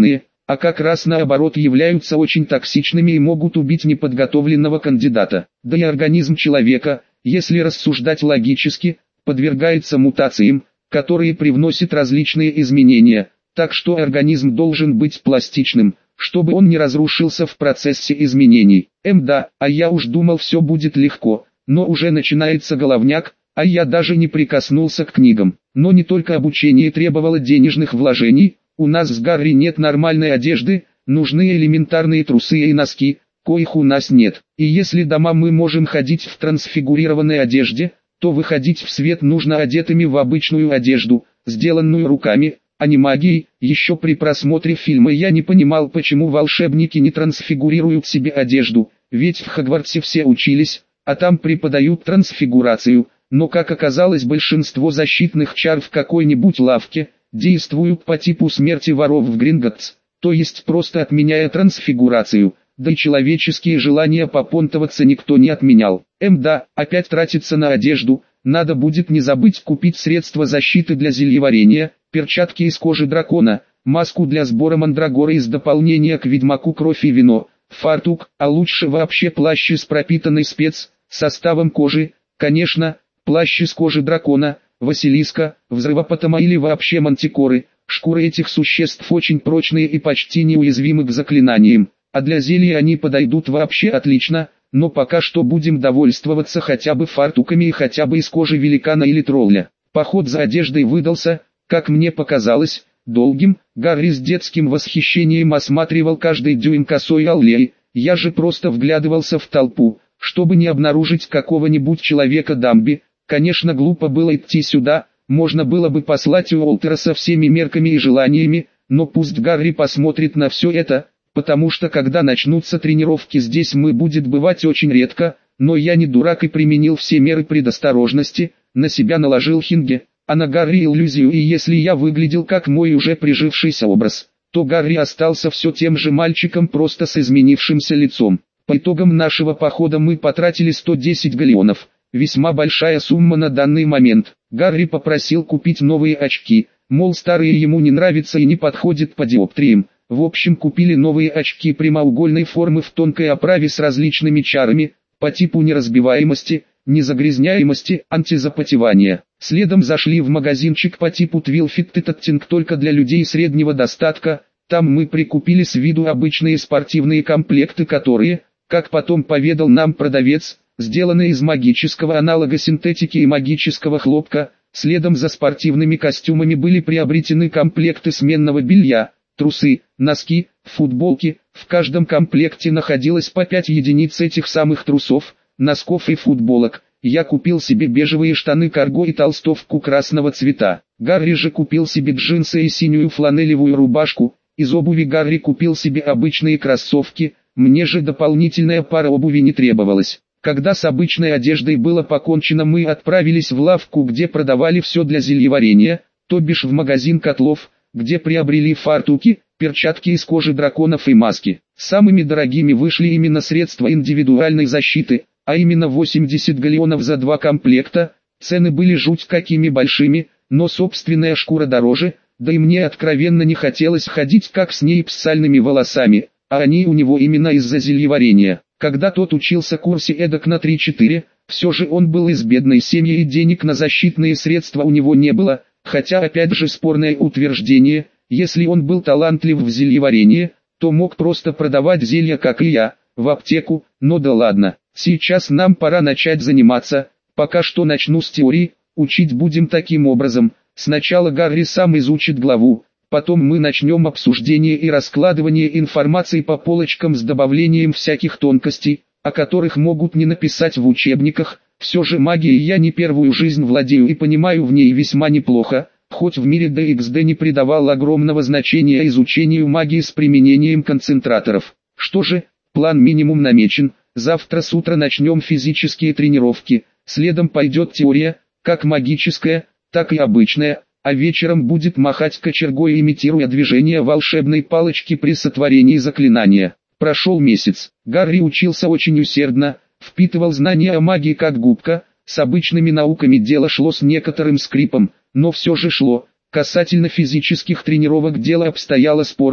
а как раз наоборот являются очень токсичными и могут убить неподготовленного кандидата. Да и организм человека, если рассуждать логически, подвергается мутациям, которые привносят различные изменения, так что организм должен быть пластичным, чтобы он не разрушился в процессе изменений. Да, а я уж думал, все будет легко, но уже начинается головняк, а я даже не прикоснулся к книгам. Но не только обучение требовало денежных вложений, у нас с Гарри нет нормальной одежды, нужны элементарные трусы и носки, коих у нас нет. И если дома мы можем ходить в трансфигурированной одежде, то выходить в свет нужно одетыми в обычную одежду, сделанную руками, а не магией. Еще при просмотре фильма я не понимал, почему волшебники не трансфигурируют себе одежду, ведь в Хогвартсе все учились, а там преподают трансфигурацию, но как оказалось, большинство защитных чар в какой-нибудь лавке действуют по типу смерти воров в Гринготтс, то есть просто отменяя трансфигурацию, да и человеческие желания попонтоваться никто не отменял. Да, опять тратиться на одежду, надо будет не забыть купить средства защиты для зельеварения, перчатки из кожи дракона, маску для сбора мандрагоры из дополнения к ведьмаку кровь и вино, фартук, а лучше вообще плащ из пропитанной составом кожи, конечно, плащ из кожи дракона, Василиска, взрывопотома или вообще мантикоры. Шкуры этих существ очень прочные и почти неуязвимы к заклинаниям, а для зелий они подойдут вообще отлично, но пока что будем довольствоваться хотя бы фартуками и хотя бы из кожи великана или тролля. Поход за одеждой выдался, как мне показалось, долгим. Гарри с детским восхищением осматривал каждый дюйм косой аллеи, я же просто вглядывался в толпу, чтобы не обнаружить какого-нибудь человека Дамби. Конечно, глупо было идти сюда, можно было бы послать Уолтера со всеми мерками и желаниями, но пусть Гарри посмотрит на все это, потому что когда начнутся тренировки здесь мы будет бывать очень редко, но я не дурак и применил все меры предосторожности, на себя наложил хинге, а на Гарри иллюзию, и если я выглядел как мой уже прижившийся образ, то Гарри остался все тем же мальчиком, просто с изменившимся лицом. По итогам нашего похода мы потратили 110 галлеонов. Весьма большая сумма на данный момент. Гарри попросил купить новые очки, мол старые ему не нравятся и не подходят по диоптриям. В общем, купили новые очки прямоугольной формы в тонкой оправе с различными чарами, по типу неразбиваемости, незагрязняемости, антизапотевания. Следом зашли в магазинчик по типу Twilfit Tetting только для людей среднего достатка. Там мы прикупили с виду обычные спортивные комплекты, которые, как потом поведал нам продавец, сделаны из магического аналога синтетики и магического хлопка. Следом за спортивными костюмами были приобретены комплекты сменного белья, трусы, носки, футболки. В каждом комплекте находилось по 5 единиц этих самых трусов, носков и футболок. Я купил себе бежевые штаны карго и толстовку красного цвета. Гарри же купил себе джинсы и синюю фланелевую рубашку. Из обуви Гарри купил себе обычные кроссовки, мне же дополнительная пара обуви не требовалась. Когда с обычной одеждой было покончено, мы отправились в лавку, где продавали все для зельеварения, то бишь в магазин котлов, где приобрели фартуки, перчатки из кожи драконов и маски. Самыми дорогими вышли именно средства индивидуальной защиты, а именно 80 галлеонов за 2 комплекта. Цены были жуть какими большими, но собственная шкура дороже, да и мне откровенно не хотелось ходить как Снейп с сальными волосами, а они у него именно из-за зельеварения. Когда тот учился курсе эдак на 3-4, все же он был из бедной семьи и денег на защитные средства у него не было, хотя опять же спорное утверждение, если он был талантлив в зельеварении, то мог просто продавать зелья как и я, в аптеку, но да ладно, сейчас нам пора начать заниматься, пока что начну с теории, учить будем таким образом, сначала Гарри сам изучит главу, потом мы начнем обсуждение и раскладывание информации по полочкам с добавлением всяких тонкостей, о которых могут не написать в учебниках. Все же магией я не первую жизнь владею и понимаю в ней весьма неплохо, хоть в мире DXD не придавал огромного значения изучению магии с применением концентраторов. Что же, план минимум намечен, завтра с утра начнем физические тренировки, следом пойдет теория, как магическая, так и обычная, а вечером будет махать кочергой, имитируя движение волшебной палочки при сотворении заклинания. Прошел месяц, Гарри учился очень усердно, впитывал знания о магии как губка, с обычными науками дело шло с некоторым скрипом, но все же шло. Касательно физических тренировок дело обстояло спорно,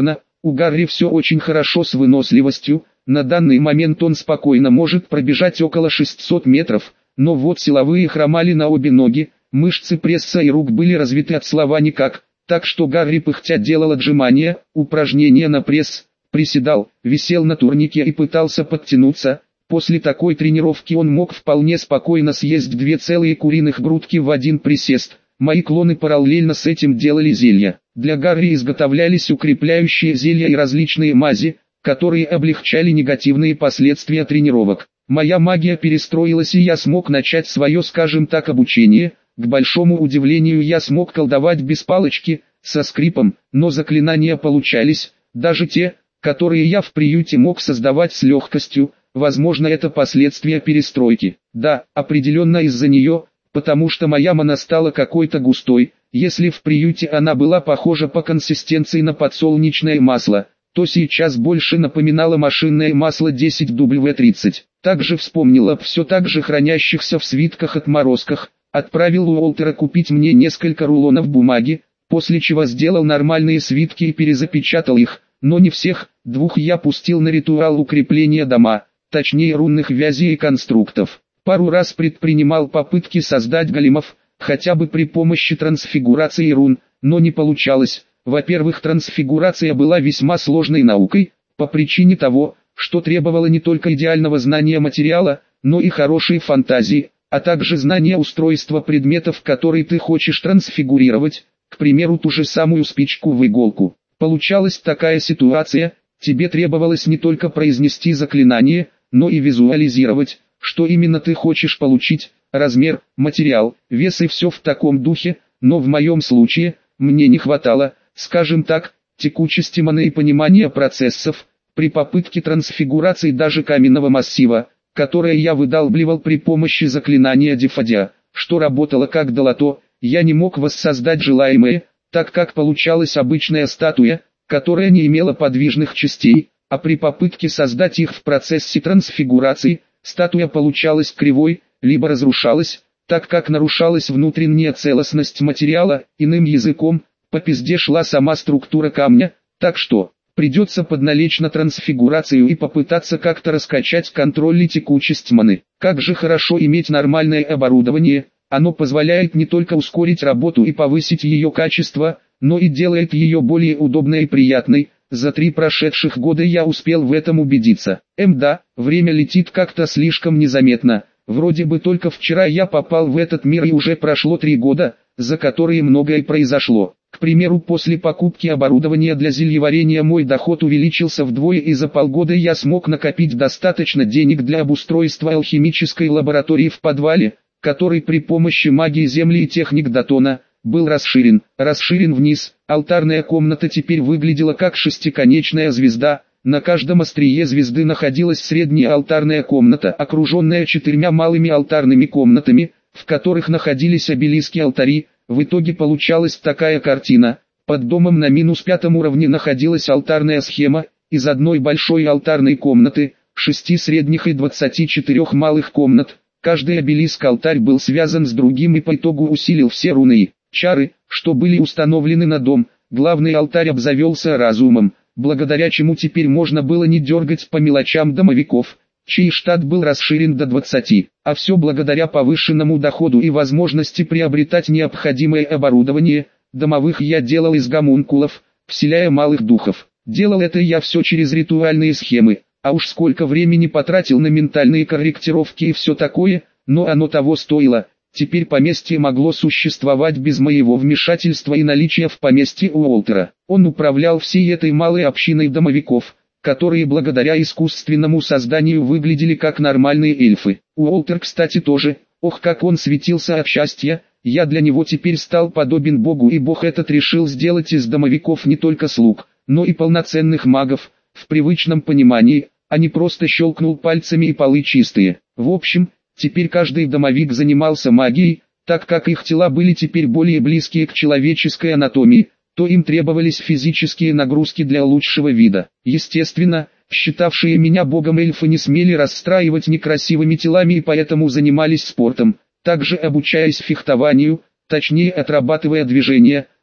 У Гарри все очень хорошо с выносливостью, на данный момент он спокойно может пробежать около 600 метров, но вот силовые хромали на обе ноги, мышцы пресса и рук были развиты от слова никак, так что Гарри пыхтя делал отжимания, упражнения на пресс, приседал, висел на турнике и пытался подтянуться. После такой тренировки он мог вполне спокойно съесть 2 целые куриных грудки в один присест. Мои клоны параллельно с этим делали зелья. Для Гарри изготовлялись укрепляющие зелья и различные мази, которые облегчали негативные последствия тренировок. Моя магия перестроилась и я смог начать свое, скажем так, обучение. К большому удивлению я смог колдовать без палочки, со скрипом, но заклинания получались, даже те, которые я в приюте мог создавать с легкостью. Возможно, это последствия перестройки. Да, определенно из-за нее, потому что моя мана стала какой-то густой. Если в приюте она была похожа по консистенции на подсолнечное масло, то сейчас больше напоминала машинное масло 10W30. Также вспомнил об все так же хранящихся в свитках отморозках, отправил Уолтера купить мне несколько рулонов бумаги, после чего сделал нормальные свитки и перезапечатал их, но не всех, 2 я пустил на ритуал укрепления дома, точнее рунных вязей и конструктов. Пару раз предпринимал попытки создать големов, хотя бы при помощи трансфигурации рун, но не получалось. Во-первых, трансфигурация была весьма сложной наукой, по причине того, что требовала не только идеального знания материала, но и хорошей фантазии, а также знания устройства предметов, которые ты хочешь трансфигурировать, к примеру ту же самую спичку в иголку. Получалась такая ситуация, тебе требовалось не только произнести заклинание, но и визуализировать, что именно ты хочешь получить, размер, материал, вес и все в таком духе, но в моем случае, мне не хватало, скажем так, текучести маны и понимания процессов, при попытке трансфигурации даже каменного массива, которое я выдалбливал при помощи заклинания Дифадя, что работало как долото, я не мог воссоздать желаемое, так как получалась обычная статуя, которая не имела подвижных частей, а при попытке создать их в процессе трансфигурации, статуя получалась кривой, либо разрушалась, так как нарушалась внутренняя целостность материала, иным языком, по пизде шла сама структура камня, так что, придется подналечь на трансфигурацию и попытаться как-то раскачать контроль и текучесть маны. Как же хорошо иметь нормальное оборудование, оно позволяет не только ускорить работу и повысить ее качество, но и делает ее более удобной и приятной. За 3 прошедших года я успел в этом убедиться. Да, время летит как-то слишком незаметно. Вроде бы только вчера я попал в этот мир и уже прошло 3 года, за которые многое произошло. К примеру, после покупки оборудования для зельеварения мой доход увеличился вдвое и за полгода я смог накопить достаточно денег для обустройства алхимической лаборатории в подвале, который при помощи магии земли и техник Датона был расширен вниз. Алтарная комната теперь выглядела как шестиконечная звезда. На каждом острие звезды находилась средняя алтарная комната, окруженная 4 малыми алтарными комнатами, в которых находились обелиски-алтари. В итоге получалась такая картина. Под домом на -5 уровне находилась алтарная схема, из одной большой алтарной комнаты, 6 средних и 24 малых комнат. Каждый обелиск-алтарь был связан с другим и по итогу усилил все руны и чары, что были установлены на дом. Главный алтарь обзавелся разумом, благодаря чему теперь можно было не дергать по мелочам домовиков, чей штат был расширен до 20, а все благодаря повышенному доходу и возможности приобретать необходимое оборудование. Домовых я делал из гомункулов, вселяя малых духов. Делал это я все через ритуальные схемы, а уж сколько времени потратил на ментальные корректировки и все такое, но оно того стоило. Теперь поместье могло существовать без моего вмешательства и наличия в поместье Уолтера. Он управлял всей этой малой общиной домовиков, которые благодаря искусственному созданию выглядели как нормальные эльфы. Уолтер, кстати, тоже. Ох, как он светился от счастья. Я для него теперь стал подобен Богу, и Бог этот решил сделать из домовиков не только слуг, но и полноценных магов, в привычном понимании, а не просто щелкнул пальцами и полы чистые. В общем, теперь каждый домовик занимался магией, так как их тела были теперь более близкие к человеческой анатомии, то им требовались физические нагрузки для лучшего вида. Естественно, считавшие меня богом эльфы не смели расстраивать некрасивыми телами и поэтому занимались спортом, также обучаясь фехтованию, точнее отрабатывая движения,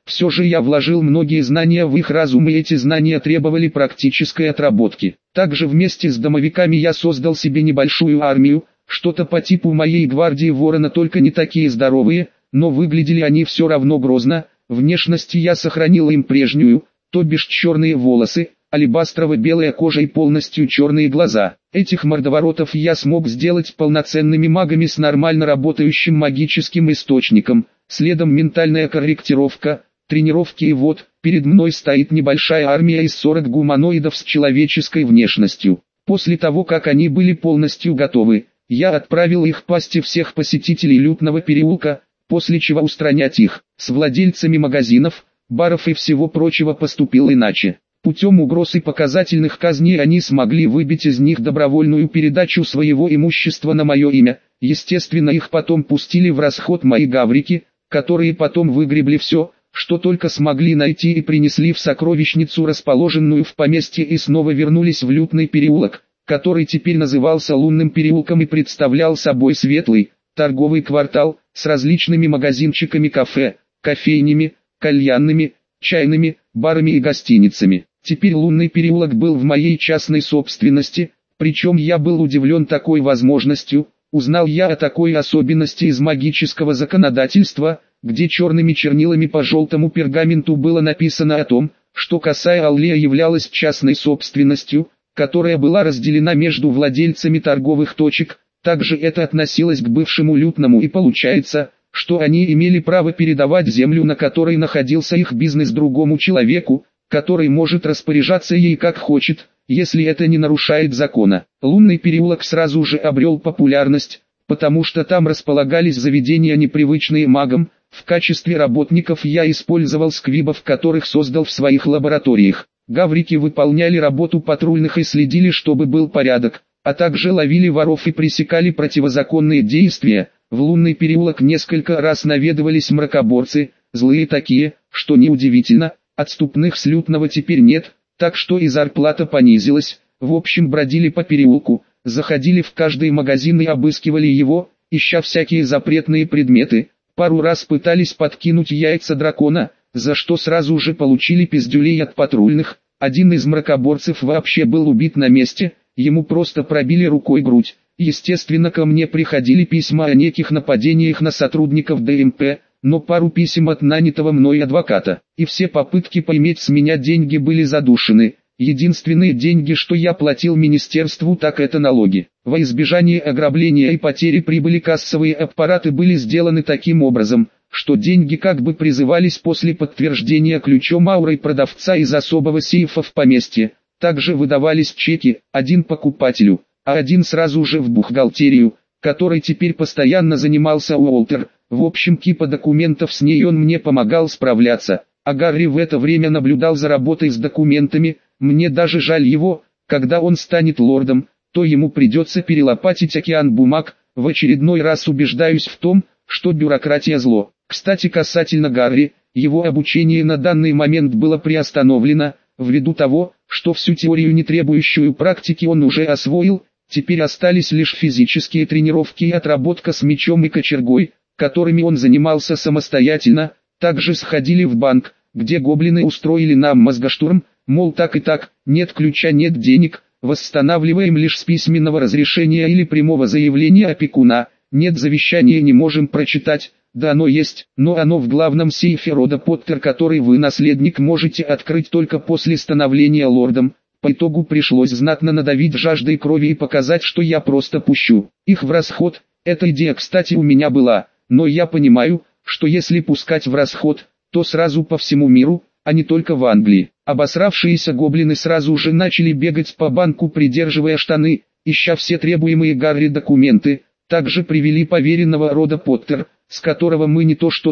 Все же я вложил многие знания в их разум, и эти знания требовали практической отработки. Также вместе с домовиками я создал себе небольшую армию, что-то по типу моей гвардии Ворона, только не такие здоровые, но выглядели они все равно грозно. Внешности я сохранил им прежнюю, то бишь черные волосы, алебастрово-белая кожа и полностью черные глаза. Этих мордоворотов я смог сделать полноценными магами с нормально работающим магическим источником, следом ментальная корректировка, тренировки, и вот, перед мной стоит небольшая армия из 40 гуманоидов с человеческой внешностью. После того, как они были полностью готовы, я отправил их пасти всех посетителей лютного переулка, после чего устранять их. С владельцами магазинов, баров и всего прочего поступил иначе. Путем угроз и показательных казней они смогли выбить из них добровольную передачу своего имущества на мое имя. Естественно, их потом пустили в расход мои гаврики, которые потом выгребли все, что только смогли найти, и принесли в сокровищницу, расположенную в поместье, и снова вернулись в лютный переулок, который теперь назывался Лунным переулком и представлял собой светлый, торговый квартал, с различными магазинчиками, кафе, кофейнями, кальянными, чайными, барами и гостиницами. Теперь Лунный переулок был в моей частной собственности, причем я был удивлен такой возможностью. Узнал я о такой особенности из магического законодательства, где черными чернилами по желтому пергаменту было написано о том, что Косая Аллея являлась частной собственностью, которая была разделена между владельцами торговых точек. Также это относилось к бывшему лютному, и получается, что они имели право передавать землю, на которой находился их бизнес, другому человеку, который может распоряжаться ей как хочет, если это не нарушает закона. Лунный переулок сразу же обрел популярность, потому что там располагались заведения, непривычные магам. В качестве работников я использовал сквибов, которых создал в своих лабораториях. Гаврики выполняли работу патрульных и следили, чтобы был порядок, а также ловили воров и пресекали противозаконные действия. В Лунный переулок несколько раз наведывались мракоборцы, злые такие, что неудивительно, отступных с лютного теперь нет, так что и зарплата понизилась. В общем, бродили по переулку, заходили в каждый магазин и обыскивали его, ища всякие запретные предметы. Пару раз пытались подкинуть яйца дракона, за что сразу же получили пиздюлей от патрульных. Один из мракоборцев вообще был убит на месте, ему просто пробили рукой грудь. Естественно, ко мне приходили письма о неких нападениях на сотрудников ДМП, но пару писем от нанятого мной адвоката, и все попытки поиметь с меня деньги были задушены. Единственные деньги, что я платил министерству, так это налоги. Во избежание ограбления и потери прибыли кассовые аппараты были сделаны таким образом, что деньги как бы призывались после подтверждения ключом аурой продавца из особого сейфа в поместье. Также выдавались чеки, один покупателю, а один сразу же в бухгалтерию, которой теперь постоянно занимался Уолтер. В общем, кипа документов, с ней он мне помогал справляться, а Гарри в это время наблюдал за работой с документами. Мне даже жаль его. Когда он станет лордом, то ему придется перелопатить океан бумаг. В очередной раз убеждаюсь в том, что бюрократия зло. Кстати, касательно Гарри, его обучение на данный момент было приостановлено, ввиду того, что всю теорию, не требующую практики, он уже освоил. Теперь остались лишь физические тренировки и отработка с мечом и кочергой, которыми он занимался самостоятельно. Также сходили в банк, где гоблины устроили нам мозгоштурм, мол, так и так, нет ключа, нет денег, восстанавливаем лишь с письменного разрешения или прямого заявления опекуна, нет завещания, не можем прочитать. Да, оно есть, но оно в главном сейфе рода Поттер, который вы, наследник, можете открыть только после становления лордом. По итогу пришлось знатно надавить жаждой крови и показать, что я просто пущу их в расход. Эта идея, кстати, у меня была, но я понимаю, что если пускать в расход, то сразу по всему миру, а не только в Англии. Обосравшиеся гоблины сразу же начали бегать по банку, придерживая штаны, ища все требуемые Гарри документы. Также привели поверенного рода Поттер, с которого мы не то что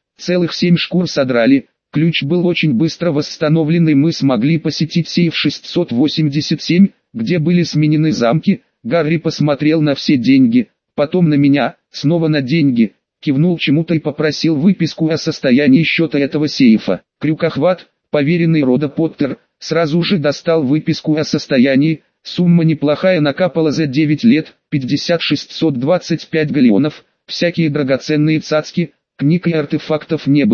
3,7 шкур содрали. Ключ был очень быстро восстановлен, и мы смогли посетить сейф 687, где были сменены замки. Гарри посмотрел на все деньги, потом на меня, снова на деньги, кивнул чему-то и попросил выписку о состоянии счета этого сейфа. Крюкохват, поверенный рода Поттер, сразу же достал выписку о состоянии. Сумма неплохая накапала за 9 лет, 50-625 галлеонов, всякие драгоценные цацки, книг и артефактов не было.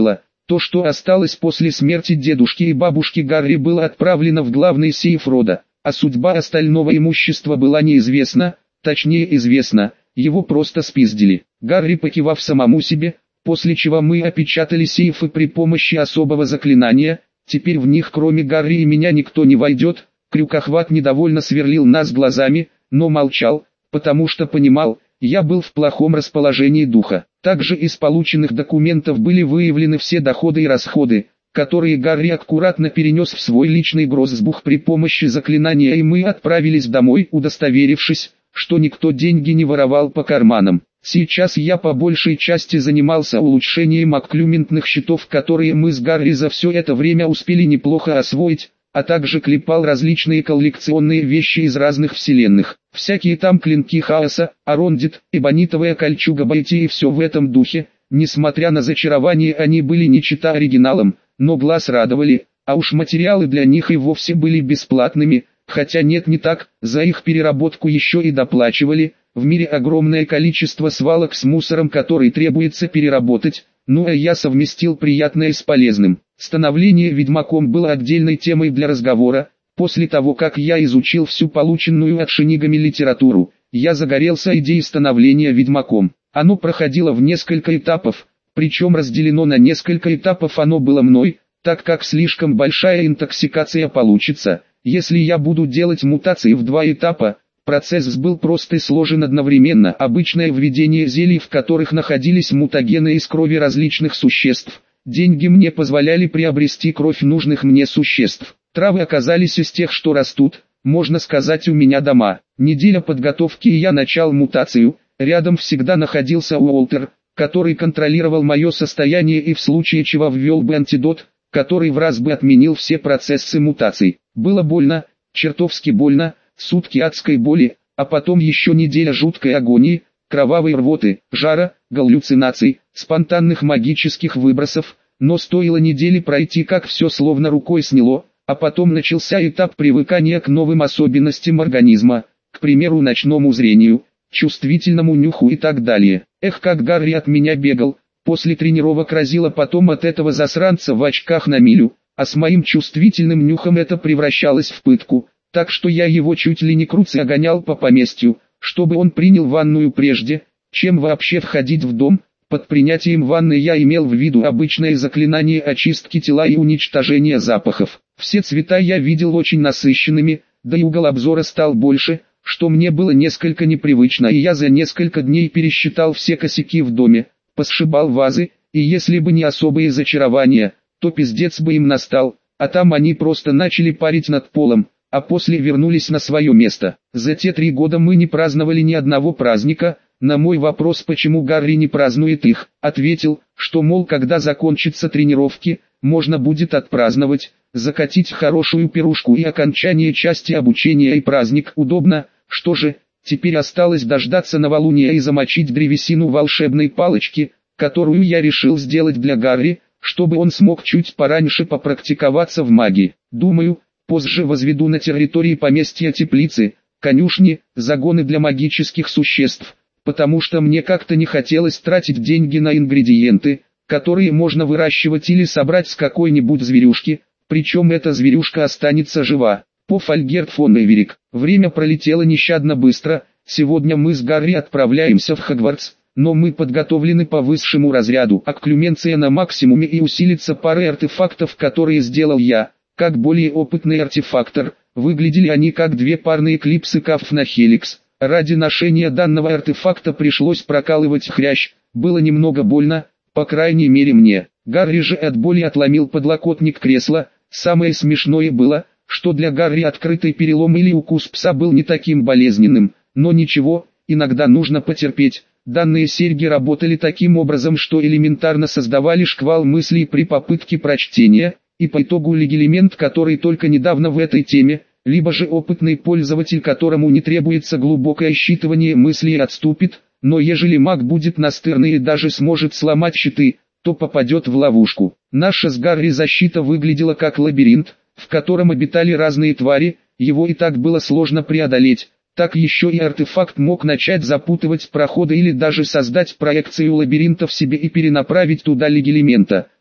То, что осталось после смерти дедушки и бабушки Гарри, было отправлено в главный сейф рода, а судьба остального имущества была неизвестна, точнее известна, его просто спиздили. Гарри, покивав самому себе, после чего мы опечатали сейфы при помощи особого заклинания, теперь в них кроме Гарри и меня никто не войдет. Крюкохват недовольно сверлил нас глазами, но молчал, потому что понимал, я был в плохом расположении духа. Также из полученных документов были выявлены все доходы и расходы, которые Гарри аккуратно перенес в свой личный гроссбух при помощи заклинания, и мы отправились домой, удостоверившись, что никто деньги не воровал по карманам. Сейчас я по большей части занимался улучшением акклюментных щитов, которые мы с Гарри за все это время успели неплохо освоить, а также клепал различные коллекционные вещи из разных вселенных. Всякие там клинки хаоса, арондит, эбонитовая кольчуга Байти и все в этом духе. Несмотря на зачарование, они были не чета оригиналом, но глаз радовали, а уж материалы для них и вовсе были бесплатными, хотя нет, не так, за их переработку еще и доплачивали. В мире огромное количество свалок с мусором, который требуется переработать, ну а я совместил приятное с полезным. Становление ведьмаком было отдельной темой для разговора. После того, как я изучил всю полученную от Шинигами литературу, я загорелся идеей становления ведьмаком. Оно проходило в несколько этапов, причем разделено на несколько этапов оно было мной, так как слишком большая интоксикация получится, если я буду делать мутации в два этапа. Процесс был прост и сложен одновременно. Обычное введение зелий, в которых находились мутагены из крови различных существ. Деньги мне позволяли приобрести кровь нужных мне существ. Травы оказались из тех, что растут, можно сказать, у меня дома. Неделя подготовки, и я начал мутацию. Рядом всегда находился Уолтер, который контролировал мое состояние и в случае чего ввел бы антидот, который в раз бы отменил все процессы мутаций. Было больно, чертовски больно. Сутки адской боли, а потом еще неделя жуткой агонии, кровавой рвоты, жара, галлюцинаций, спонтанных магических выбросов, но стоило недели пройти, как все словно рукой сняло, а потом начался этап привыкания к новым особенностям организма, к примеру ночному зрению, чувствительному нюху и так далее. Эх, как Гарри от меня бегал, после тренировок разило потом от этого засранца в очках на милю, а с моим чувствительным нюхом это превращалось в пытку. Так что я его чуть ли не круцей гонял по поместью, чтобы он принял ванную прежде, чем вообще входить в дом. Под принятием ванны я имел в виду обычное заклинание очистки тела и уничтожения запахов. Все цвета я видел очень насыщенными, да и угол обзора стал больше, что мне было несколько непривычно, и я за несколько дней пересчитал все косяки в доме, посшибал вазы, и если бы не особые зачарования, то пиздец бы им настал, а там они просто начали парить над полом, а после вернулись на свое место. За те 3 года мы не праздновали ни одного праздника. На мой вопрос, почему Гарри не празднует их, ответил, что мол, когда закончатся тренировки, можно будет отпраздновать, закатить хорошую пирушку и окончание части обучения и праздник удобно. Что же, теперь осталось дождаться новолуния и замочить древесину волшебной палочки, которую я решил сделать для Гарри, чтобы он смог чуть пораньше попрактиковаться в магии. Думаю, позже возведу на территории поместья теплицы, конюшни, загоны для магических существ, потому что мне как-то не хотелось тратить деньги на ингредиенты, которые можно выращивать или собрать с какой-нибудь зверюшки, причем эта зверюшка останется жива. По Альгерт фон Эверик. Время пролетело нещадно быстро. Сегодня мы с Гарри отправляемся в Хогвартс, но мы подготовлены по высшему разряду. Акклюменция на максимуме и усилится парой артефактов, которые сделал я. Как более опытный артефактор, выглядели они как 2 парные клипсы Кафна Хеликс. Ради ношения данного артефакта пришлось прокалывать хрящ, было немного больно, по крайней мере мне. Гарри же от боли отломил подлокотник кресла. Самое смешное было, что для Гарри открытый перелом или укус пса был не таким болезненным, но ничего, иногда нужно потерпеть. Данные серьги работали таким образом, что элементарно создавали шквал мыслей при попытке прочтения. И по итогу легилимент, который только недавно в этой теме, либо же опытный пользователь, которому не требуется глубокое считывание мыслей, отступит, но ежели маг будет настырный и даже сможет сломать щиты, то попадет в ловушку. Наша с Гарри защита выглядела как лабиринт, в котором обитали разные твари, его и так было сложно преодолеть, так еще и артефакт мог начать запутывать проходы или даже создать проекцию лабиринта в себе и перенаправить туда легилимента.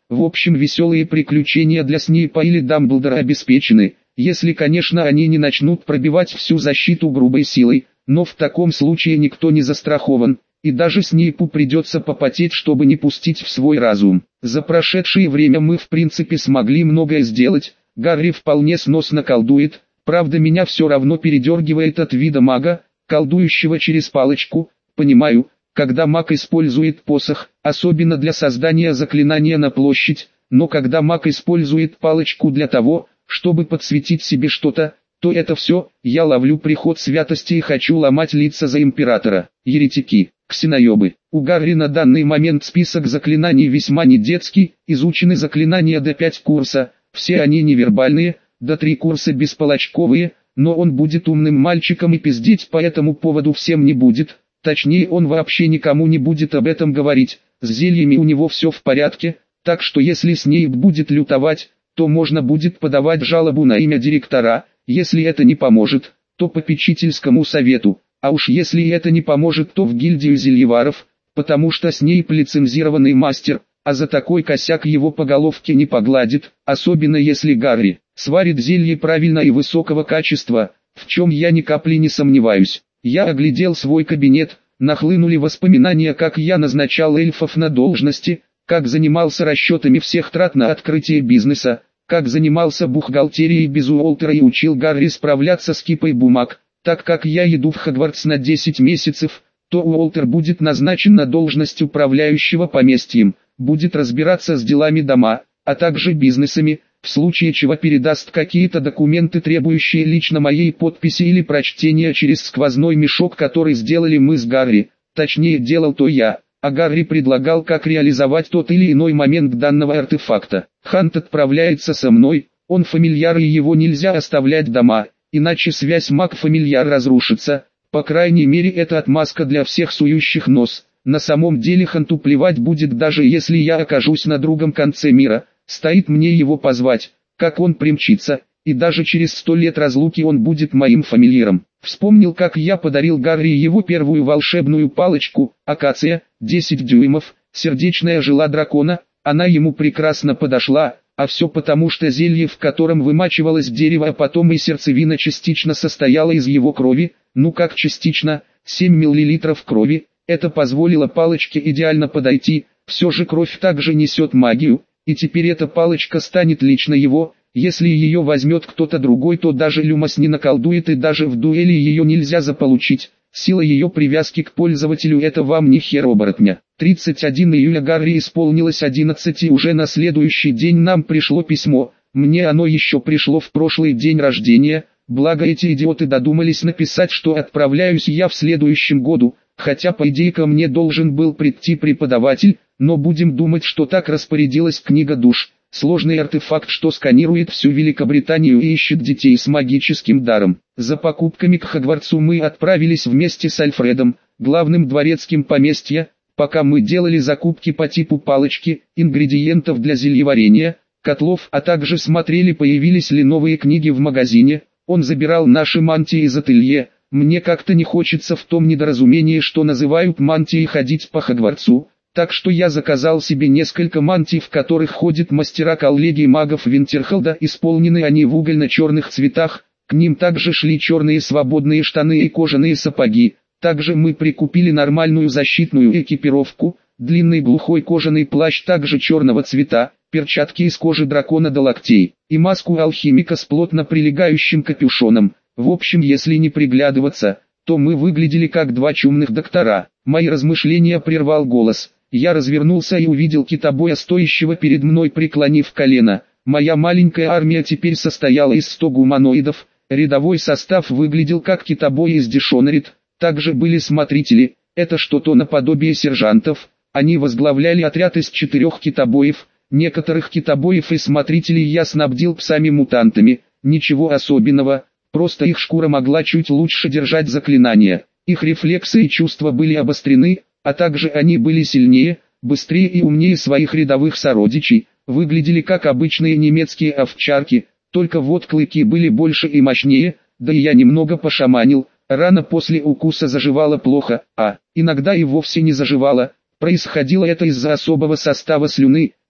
В общем, веселые приключения для Снейпа или Дамблдора обеспечены, если, конечно, они не начнут пробивать всю защиту грубой силой, но в таком случае никто не застрахован, и даже Снейпу придется попотеть, чтобы не пустить в свой разум. За прошедшее время мы в принципе смогли многое сделать. Гарри вполне сносно колдует, правда меня все равно передергивает от вида мага, колдующего через палочку. Понимаю, когда маг использует посох, особенно для создания заклинания на площадь, но когда маг использует палочку для того, чтобы подсветить себе что-то, то это все, я ловлю приход святости и хочу ломать лица за императора. Еретики, ксеноебы. У Гарри на данный момент список заклинаний весьма не детский, изучены заклинания до 5 курса, все они невербальные, до 3 курса бесполочковые, но он будет умным мальчиком и пиздеть по этому поводу всем не будет, точнее он вообще никому не будет об этом говорить, с зельями у него все в порядке, так что если Снейп будет лютовать, то можно будет подавать жалобу на имя директора, если это не поможет, то попечительскому совету, а уж если это не поможет, то в гильдию зельеваров, потому что Снейп лицензированный мастер, а за такой косяк его по головке не погладит, особенно если Гарри сварит зелье правильно и высокого качества, в чем я ни капли не сомневаюсь. Я оглядел свой кабинет, нахлынули воспоминания, как я назначал эльфов на должности, как занимался расчетами всех трат на открытие бизнеса, как занимался бухгалтерией без Уолтера и учил Гарри справляться с кипой бумаг. Так как я иду в Хогвартс на 10 месяцев, то Уолтер будет назначен на должность управляющего поместьем, будет разбираться с делами дома, а также бизнесами, в случае чего передаст какие-то документы, требующие лично моей подписи или прочтения через сквозной мешок, который сделали мы с Гарри, точнее делал то я, а Гарри предлагал, как реализовать тот или иной момент данного артефакта. Хант отправляется со мной, он фамильяр и его нельзя оставлять дома, иначе связь маг-фамильяр разрушится, по крайней мере это отмазка для всех сующих нос. На самом деле Ханту плевать будет, даже если я окажусь на другом конце мира, стоит мне его позвать, как он примчится, и даже через 100 лет разлуки он будет моим фамильяром. Вспомнил, как я подарил Гарри его первую волшебную палочку, акация, 10 дюймов, сердечная жила дракона, она ему прекрасно подошла, а все потому, что зелье, в котором вымачивалось дерево, а потом и сердцевина, частично состояла из его крови, ну как частично, 7 мл крови, это позволило палочке идеально подойти, все же кровь также несет магию, и теперь эта палочка станет лично его. Если ее возьмет кто-то другой, то даже Люмос не наколдует, и даже в дуэли ее нельзя заполучить. Сила ее привязки к пользователю — это вам не хер-оборотня. 31 июля Гарри исполнилось 11, и уже на следующий день нам пришло письмо. Мне оно еще пришло в прошлый день рождения, благо эти идиоты додумались написать, что отправляюсь я в следующем году, хотя по идее ко мне должен был прийти преподаватель, но будем думать, что так распорядилась книга душ. Сложный артефакт, что сканирует всю Великобританию и ищет детей с магическим даром. За покупками к Хогвартсу мы отправились вместе с Альфредом, главным дворецким поместья, пока мы делали закупки по типу палочки, ингредиентов для зельеварения, котлов, а также смотрели, появились ли новые книги в магазине. Он забирал наши мантии из ателье. Мне как-то не хочется в том недоразумении, что называют мантией, ходить по Хогвартсу. Так что я заказал себе несколько мантий, в которых ходят мастера коллегии магов Винтерхолда, исполнены они в угольно-черных цветах, к ним также шли черные свободные штаны и кожаные сапоги. Также мы прикупили нормальную защитную экипировку, длинный глухой кожаный плащ также черного цвета, перчатки из кожи дракона до локтей, и маску алхимика с плотно прилегающим капюшоном. В общем, если не приглядываться, то мы выглядели как два чумных доктора. Мои размышления прервал голос. Я развернулся и увидел китобоя, стоящего перед мной, преклонив колено. Моя маленькая армия теперь состояла из 100 гуманоидов. Рядовой состав выглядел как китобой из Дишонерит. Также были смотрители, это что-то наподобие сержантов. Они возглавляли отряд из 4 китобоев. Некоторых китобоев и смотрителей я снабдил псами-мутантами. Ничего особенного, просто их шкура могла чуть лучше держать заклинания. Их рефлексы и чувства были обострены, а также они были сильнее, быстрее и умнее своих рядовых сородичей, выглядели как обычные немецкие овчарки, только вот клыки были больше и мощнее, да и я немного пошаманил. Рана после укуса заживала плохо, а иногда и вовсе не заживала. Происходило это из-за особого состава слюны,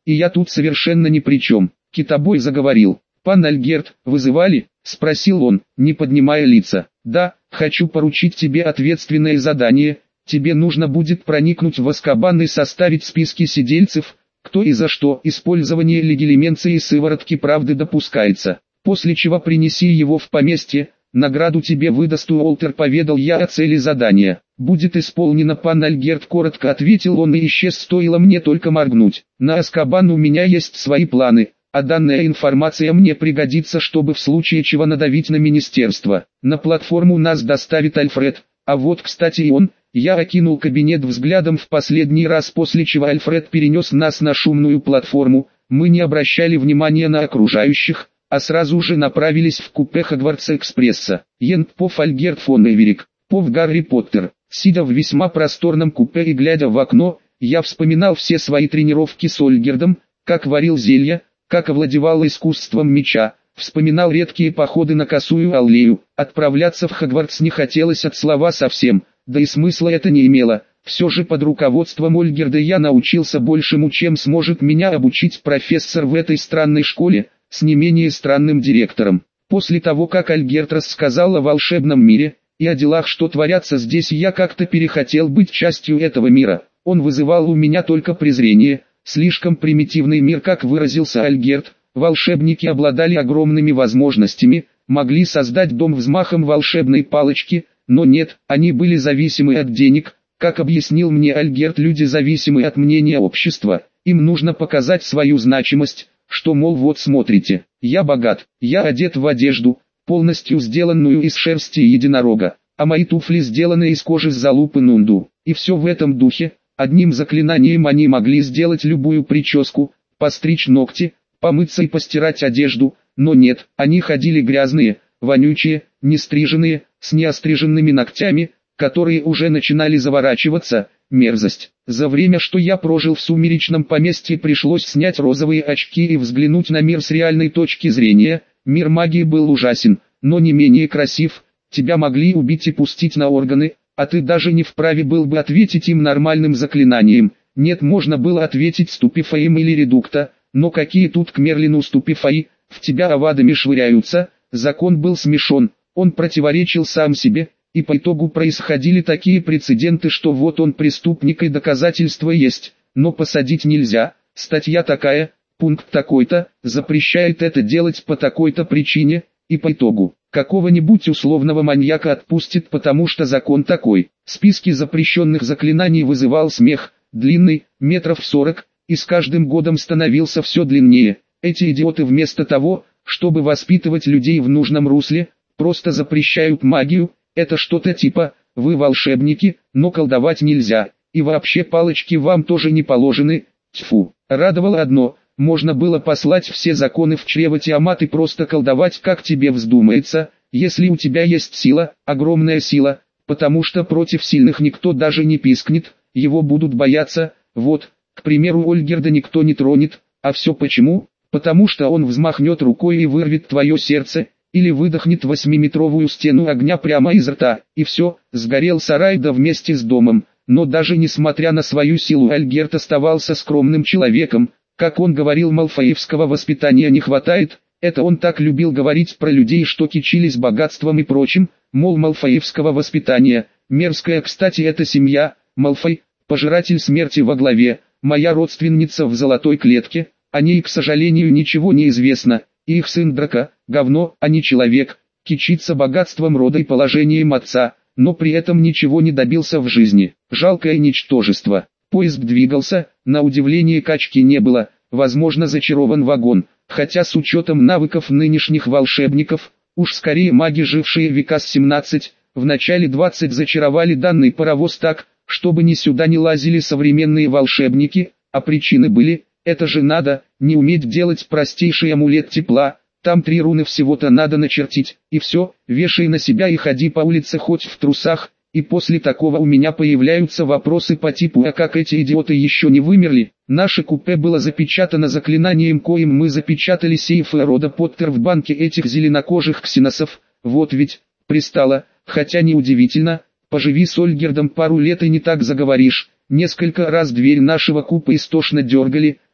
и я тут совершенно ни при чем. Китобой заговорил. «Пан Альгерт, вызывали?» – спросил он, не поднимая лица. «Да, хочу поручить тебе ответственное задание. Тебе нужно будет проникнуть в Азкабан и составить списки сидельцев, кто и за что использование легилименции и сыворотки правды допускается. После чего принеси его в поместье, награду тебе выдаст Уолтер», поведал я о цели задания. «Будет исполнено, пан Альгерт», коротко ответил он и исчез, стоило мне только моргнуть. «На Азкабан у меня есть свои планы, а данная информация мне пригодится, чтобы в случае чего надавить на министерство. На платформу нас доставит Альфред, а вот кстати и он». Я окинул кабинет взглядом в последний раз, после чего Альфред перенес нас на шумную платформу. Мы не обращали внимания на окружающих, а сразу же направились в купе Хогвартс-экспресса. Йент Пов Альгерт фон Эверик, Пов Гарри Поттер. Сидя в весьма просторном купе и глядя в окно, я вспоминал все свои тренировки с Ольгердом, как варил зелья, как овладевал искусством меча, вспоминал редкие походы на Косую Аллею. Отправляться в Хогвартс не хотелось от слова совсем, да и смысла это не имело. Все же под руководством Ольгерда я научился большему, чем сможет меня обучить профессор в этой странной школе, с не менее странным директором. После того, как Альгерт рассказал о волшебном мире и о делах, что творятся здесь, я как-то перехотел быть частью этого мира. Он вызывал у меня только презрение. Слишком примитивный мир, как выразился Альгерт. Волшебники обладали огромными возможностями, могли создать дом взмахом волшебной палочки, но нет, они были зависимы от денег. Как объяснил мне Альгерт, люди зависимы от мнения общества, им нужно показать свою значимость, что мол вот смотрите, я богат, я одет в одежду, полностью сделанную из шерсти единорога, а мои туфли сделаны из кожи залупы Нунду. И все в этом духе. Одним заклинанием они могли сделать любую прическу, постричь ногти, помыться и постирать одежду, но нет, они ходили грязные, вонючие, нестриженные, с неостриженными ногтями, которые уже начинали заворачиваться. Мерзость. За время, что я прожил в сумеречном поместье, пришлось снять розовые очки и взглянуть на мир с реальной точки зрения. Мир магии был ужасен, но не менее красив. Тебя могли убить и пустить на органы, а ты даже не вправе был бы ответить им нормальным заклинанием. Нет, можно было ответить ступифаем или редукта, но какие тут к Мерлину ступифаи, в тебя авадами швыряются. Закон был смешон, он противоречил сам себе, и по итогу происходили такие прецеденты, что вот он преступник и доказательства есть, но посадить нельзя. Статья такая, пункт такой-то, запрещает это делать по такой-то причине, и по итогу какого-нибудь условного маньяка отпустит, потому что закон такой. Списки запрещенных заклинаний вызывал смех, длинный, метров 40, и с каждым годом становился все длиннее. Эти идиоты вместо того, чтобы воспитывать людей в нужном русле, просто запрещают магию. Это что-то типа «вы волшебники, но колдовать нельзя, и вообще палочки вам тоже не положены». Тьфу. Радовало одно: можно было послать все законы в чрево Тиамат и просто колдовать как тебе вздумается, если у тебя есть сила, огромная сила, потому что против сильных никто даже не пискнет, его будут бояться. Вот, к примеру, Ольгерда никто не тронет, а все почему? Потому что он взмахнет рукой и вырвет твое сердце, или выдохнет 8-метровую стену огня прямо из рта, и все, сгорел сарай да вместе с домом. Но даже несмотря на свою силу, Альгерт оставался скромным человеком. Как он говорил, малфоевского воспитания не хватает. Это он так любил говорить про людей, что кичились богатством и прочим, мол, малфоевского воспитания. Мерзкая, кстати, эта семья. Малфой, пожиратель смерти во главе, моя родственница в золотой клетке, о ней, к сожалению, ничего не известно. И их сын Драко, говно, а не человек, кичится богатством рода и положением отца, но при этом ничего не добился в жизни. Жалкое ничтожество. Поезд двигался, на удивление качки не было, возможно, зачарован вагон, хотя с учетом навыков нынешних волшебников, уж скорее маги, жившие века с 17, в начале 20 зачаровали данный паровоз так, чтобы ни сюда не лазили современные волшебники, а причины были: это же надо, не уметь делать простейший амулет тепла, там 3 руны всего-то надо начертить, и все, вешай на себя и ходи по улице хоть в трусах. И после такого у меня появляются вопросы по типу: а как эти идиоты еще не вымерли? Наше купе было запечатано заклинанием, коим мы запечатали сейфы рода Поттер в банке этих зеленокожих ксеносов. Вот ведь, пристало, хотя неудивительно, поживи с Ольгердом пару лет и не так заговоришь. Несколько раз дверь нашего купе истошно дергали,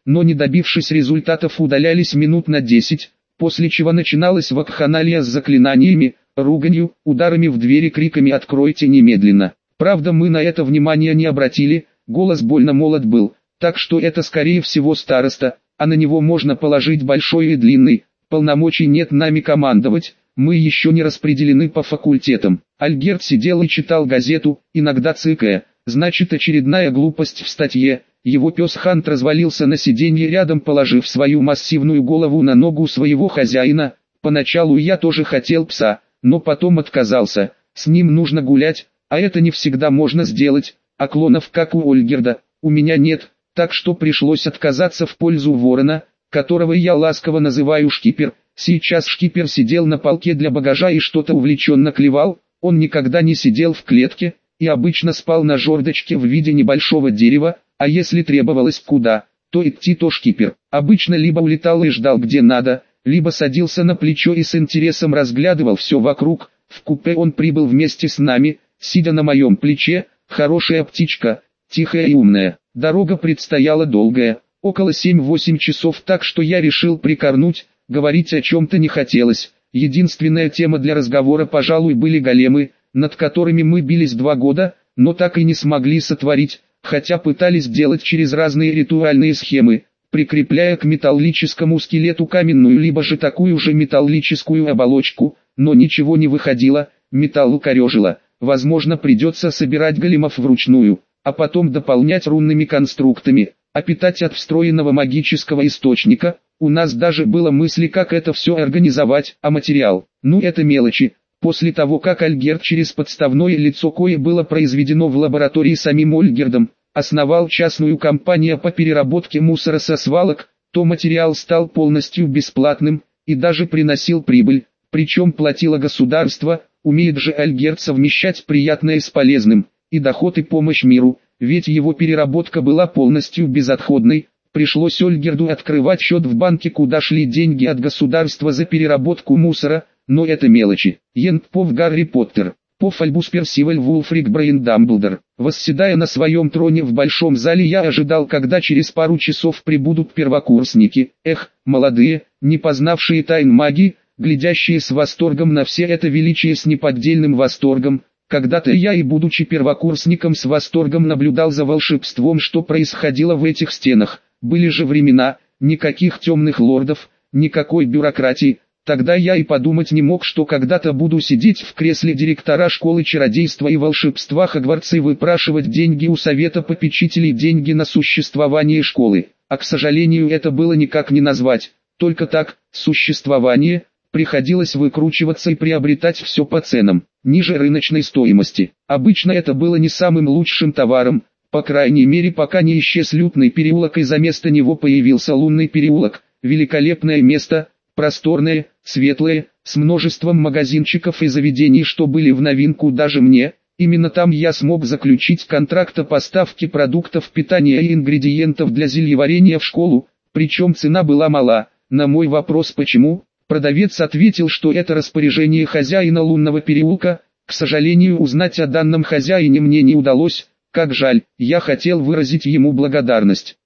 но не добившись результатов удалялись минут на 10, после чего начиналась вакханалия с заклинаниями, руганью, ударами в двери, криками «Откройте немедленно!». Правда, мы на это внимания не обратили, голос больно молод был, так что это скорее всего староста, а на него можно положить большой и длинный, полномочий нет нами командовать, мы еще не распределены по факультетам. Альгерд сидел и читал газету, иногда цыкая, значит очередная глупость в статье. Его пес Хант развалился на сиденье рядом, положив свою массивную голову на ногу своего хозяина. Поначалу я тоже хотел пса, но потом отказался, с ним нужно гулять, а это не всегда можно сделать, а клонов как у Ольгерда у меня нет, так что пришлось отказаться в пользу ворона, которого я ласково называю Шкипер. Сейчас Шкипер сидел на полке для багажа и что-то увлеченно клевал, он никогда не сидел в клетке, и обычно спал на жердочке в виде небольшого дерева, а если требовалось куда, то идти, то Шкипер обычно либо улетал и ждал где надо, либо садился на плечо и с интересом разглядывал все вокруг. В купе он прибыл вместе с нами, сидя на моем плече, хорошая птичка, тихая и умная. Дорога предстояла долгая, около 7-8 часов, так что я решил прикорнуть, говорить о чем-то не хотелось. Единственная тема для разговора, пожалуй, были големы, над которыми мы бились 2 года, но так и не смогли сотворить, хотя пытались делать через разные ритуальные схемы, прикрепляя к металлическому скелету каменную либо же такую же металлическую оболочку, но ничего не выходило, металл корежило. Возможно, придется собирать големов вручную, а потом дополнять рунными конструктами, а питать от встроенного магического источника. У нас даже было мысли, как это все организовать, а материал, ну это мелочи. После того, как Альгерд через подставное лицо, кое было произведено в лаборатории самим Ольгердом, основал частную компанию по переработке мусора со свалок, то материал стал полностью бесплатным и даже приносил прибыль, причем платило государство. Умеет же Альгерд совмещать приятное с полезным, и доход, и помощь миру, ведь его переработка была полностью безотходной. Пришлось Ольгерду открывать счет в банке, куда шли деньги от государства за переработку мусора, но это мелочи. Йент Пов Гарри Поттер, Пов Альбус Персиваль Вулфрик Брейн Дамблдор. Восседая на своем троне в большом зале, я ожидал, когда через пару часов прибудут первокурсники, молодые, не познавшие тайн магии, глядящие с восторгом на все это величие, с неподдельным восторгом. Когда-то я и будучи первокурсником с восторгом наблюдал за волшебством, что происходило в этих стенах. Были же времена, никаких темных лордов, никакой бюрократии. Тогда я и подумать не мог, что когда-то буду сидеть в кресле директора школы чародейства и волшебства Хогвартса и выпрашивать деньги у совета попечителей, деньги на существование школы. А к сожалению, это было никак не назвать, только так, существование. Приходилось выкручиваться и приобретать все по ценам, ниже рыночной стоимости. Обычно это было не самым лучшим товаром, по крайней мере пока не исчез Лютный переулок и за место него появился Лунный переулок. Великолепное место, просторное, светлое, с множеством магазинчиков и заведений, что были в новинку даже мне. Именно там я смог заключить контракт о поставке продуктов питания и ингредиентов для зельеварения в школу, причем цена была мала. На мой вопрос «почему?», продавец ответил, что это распоряжение хозяина Лунного переулка. К сожалению, узнать о данном хозяине мне не удалось, как жаль, я хотел выразить ему благодарность.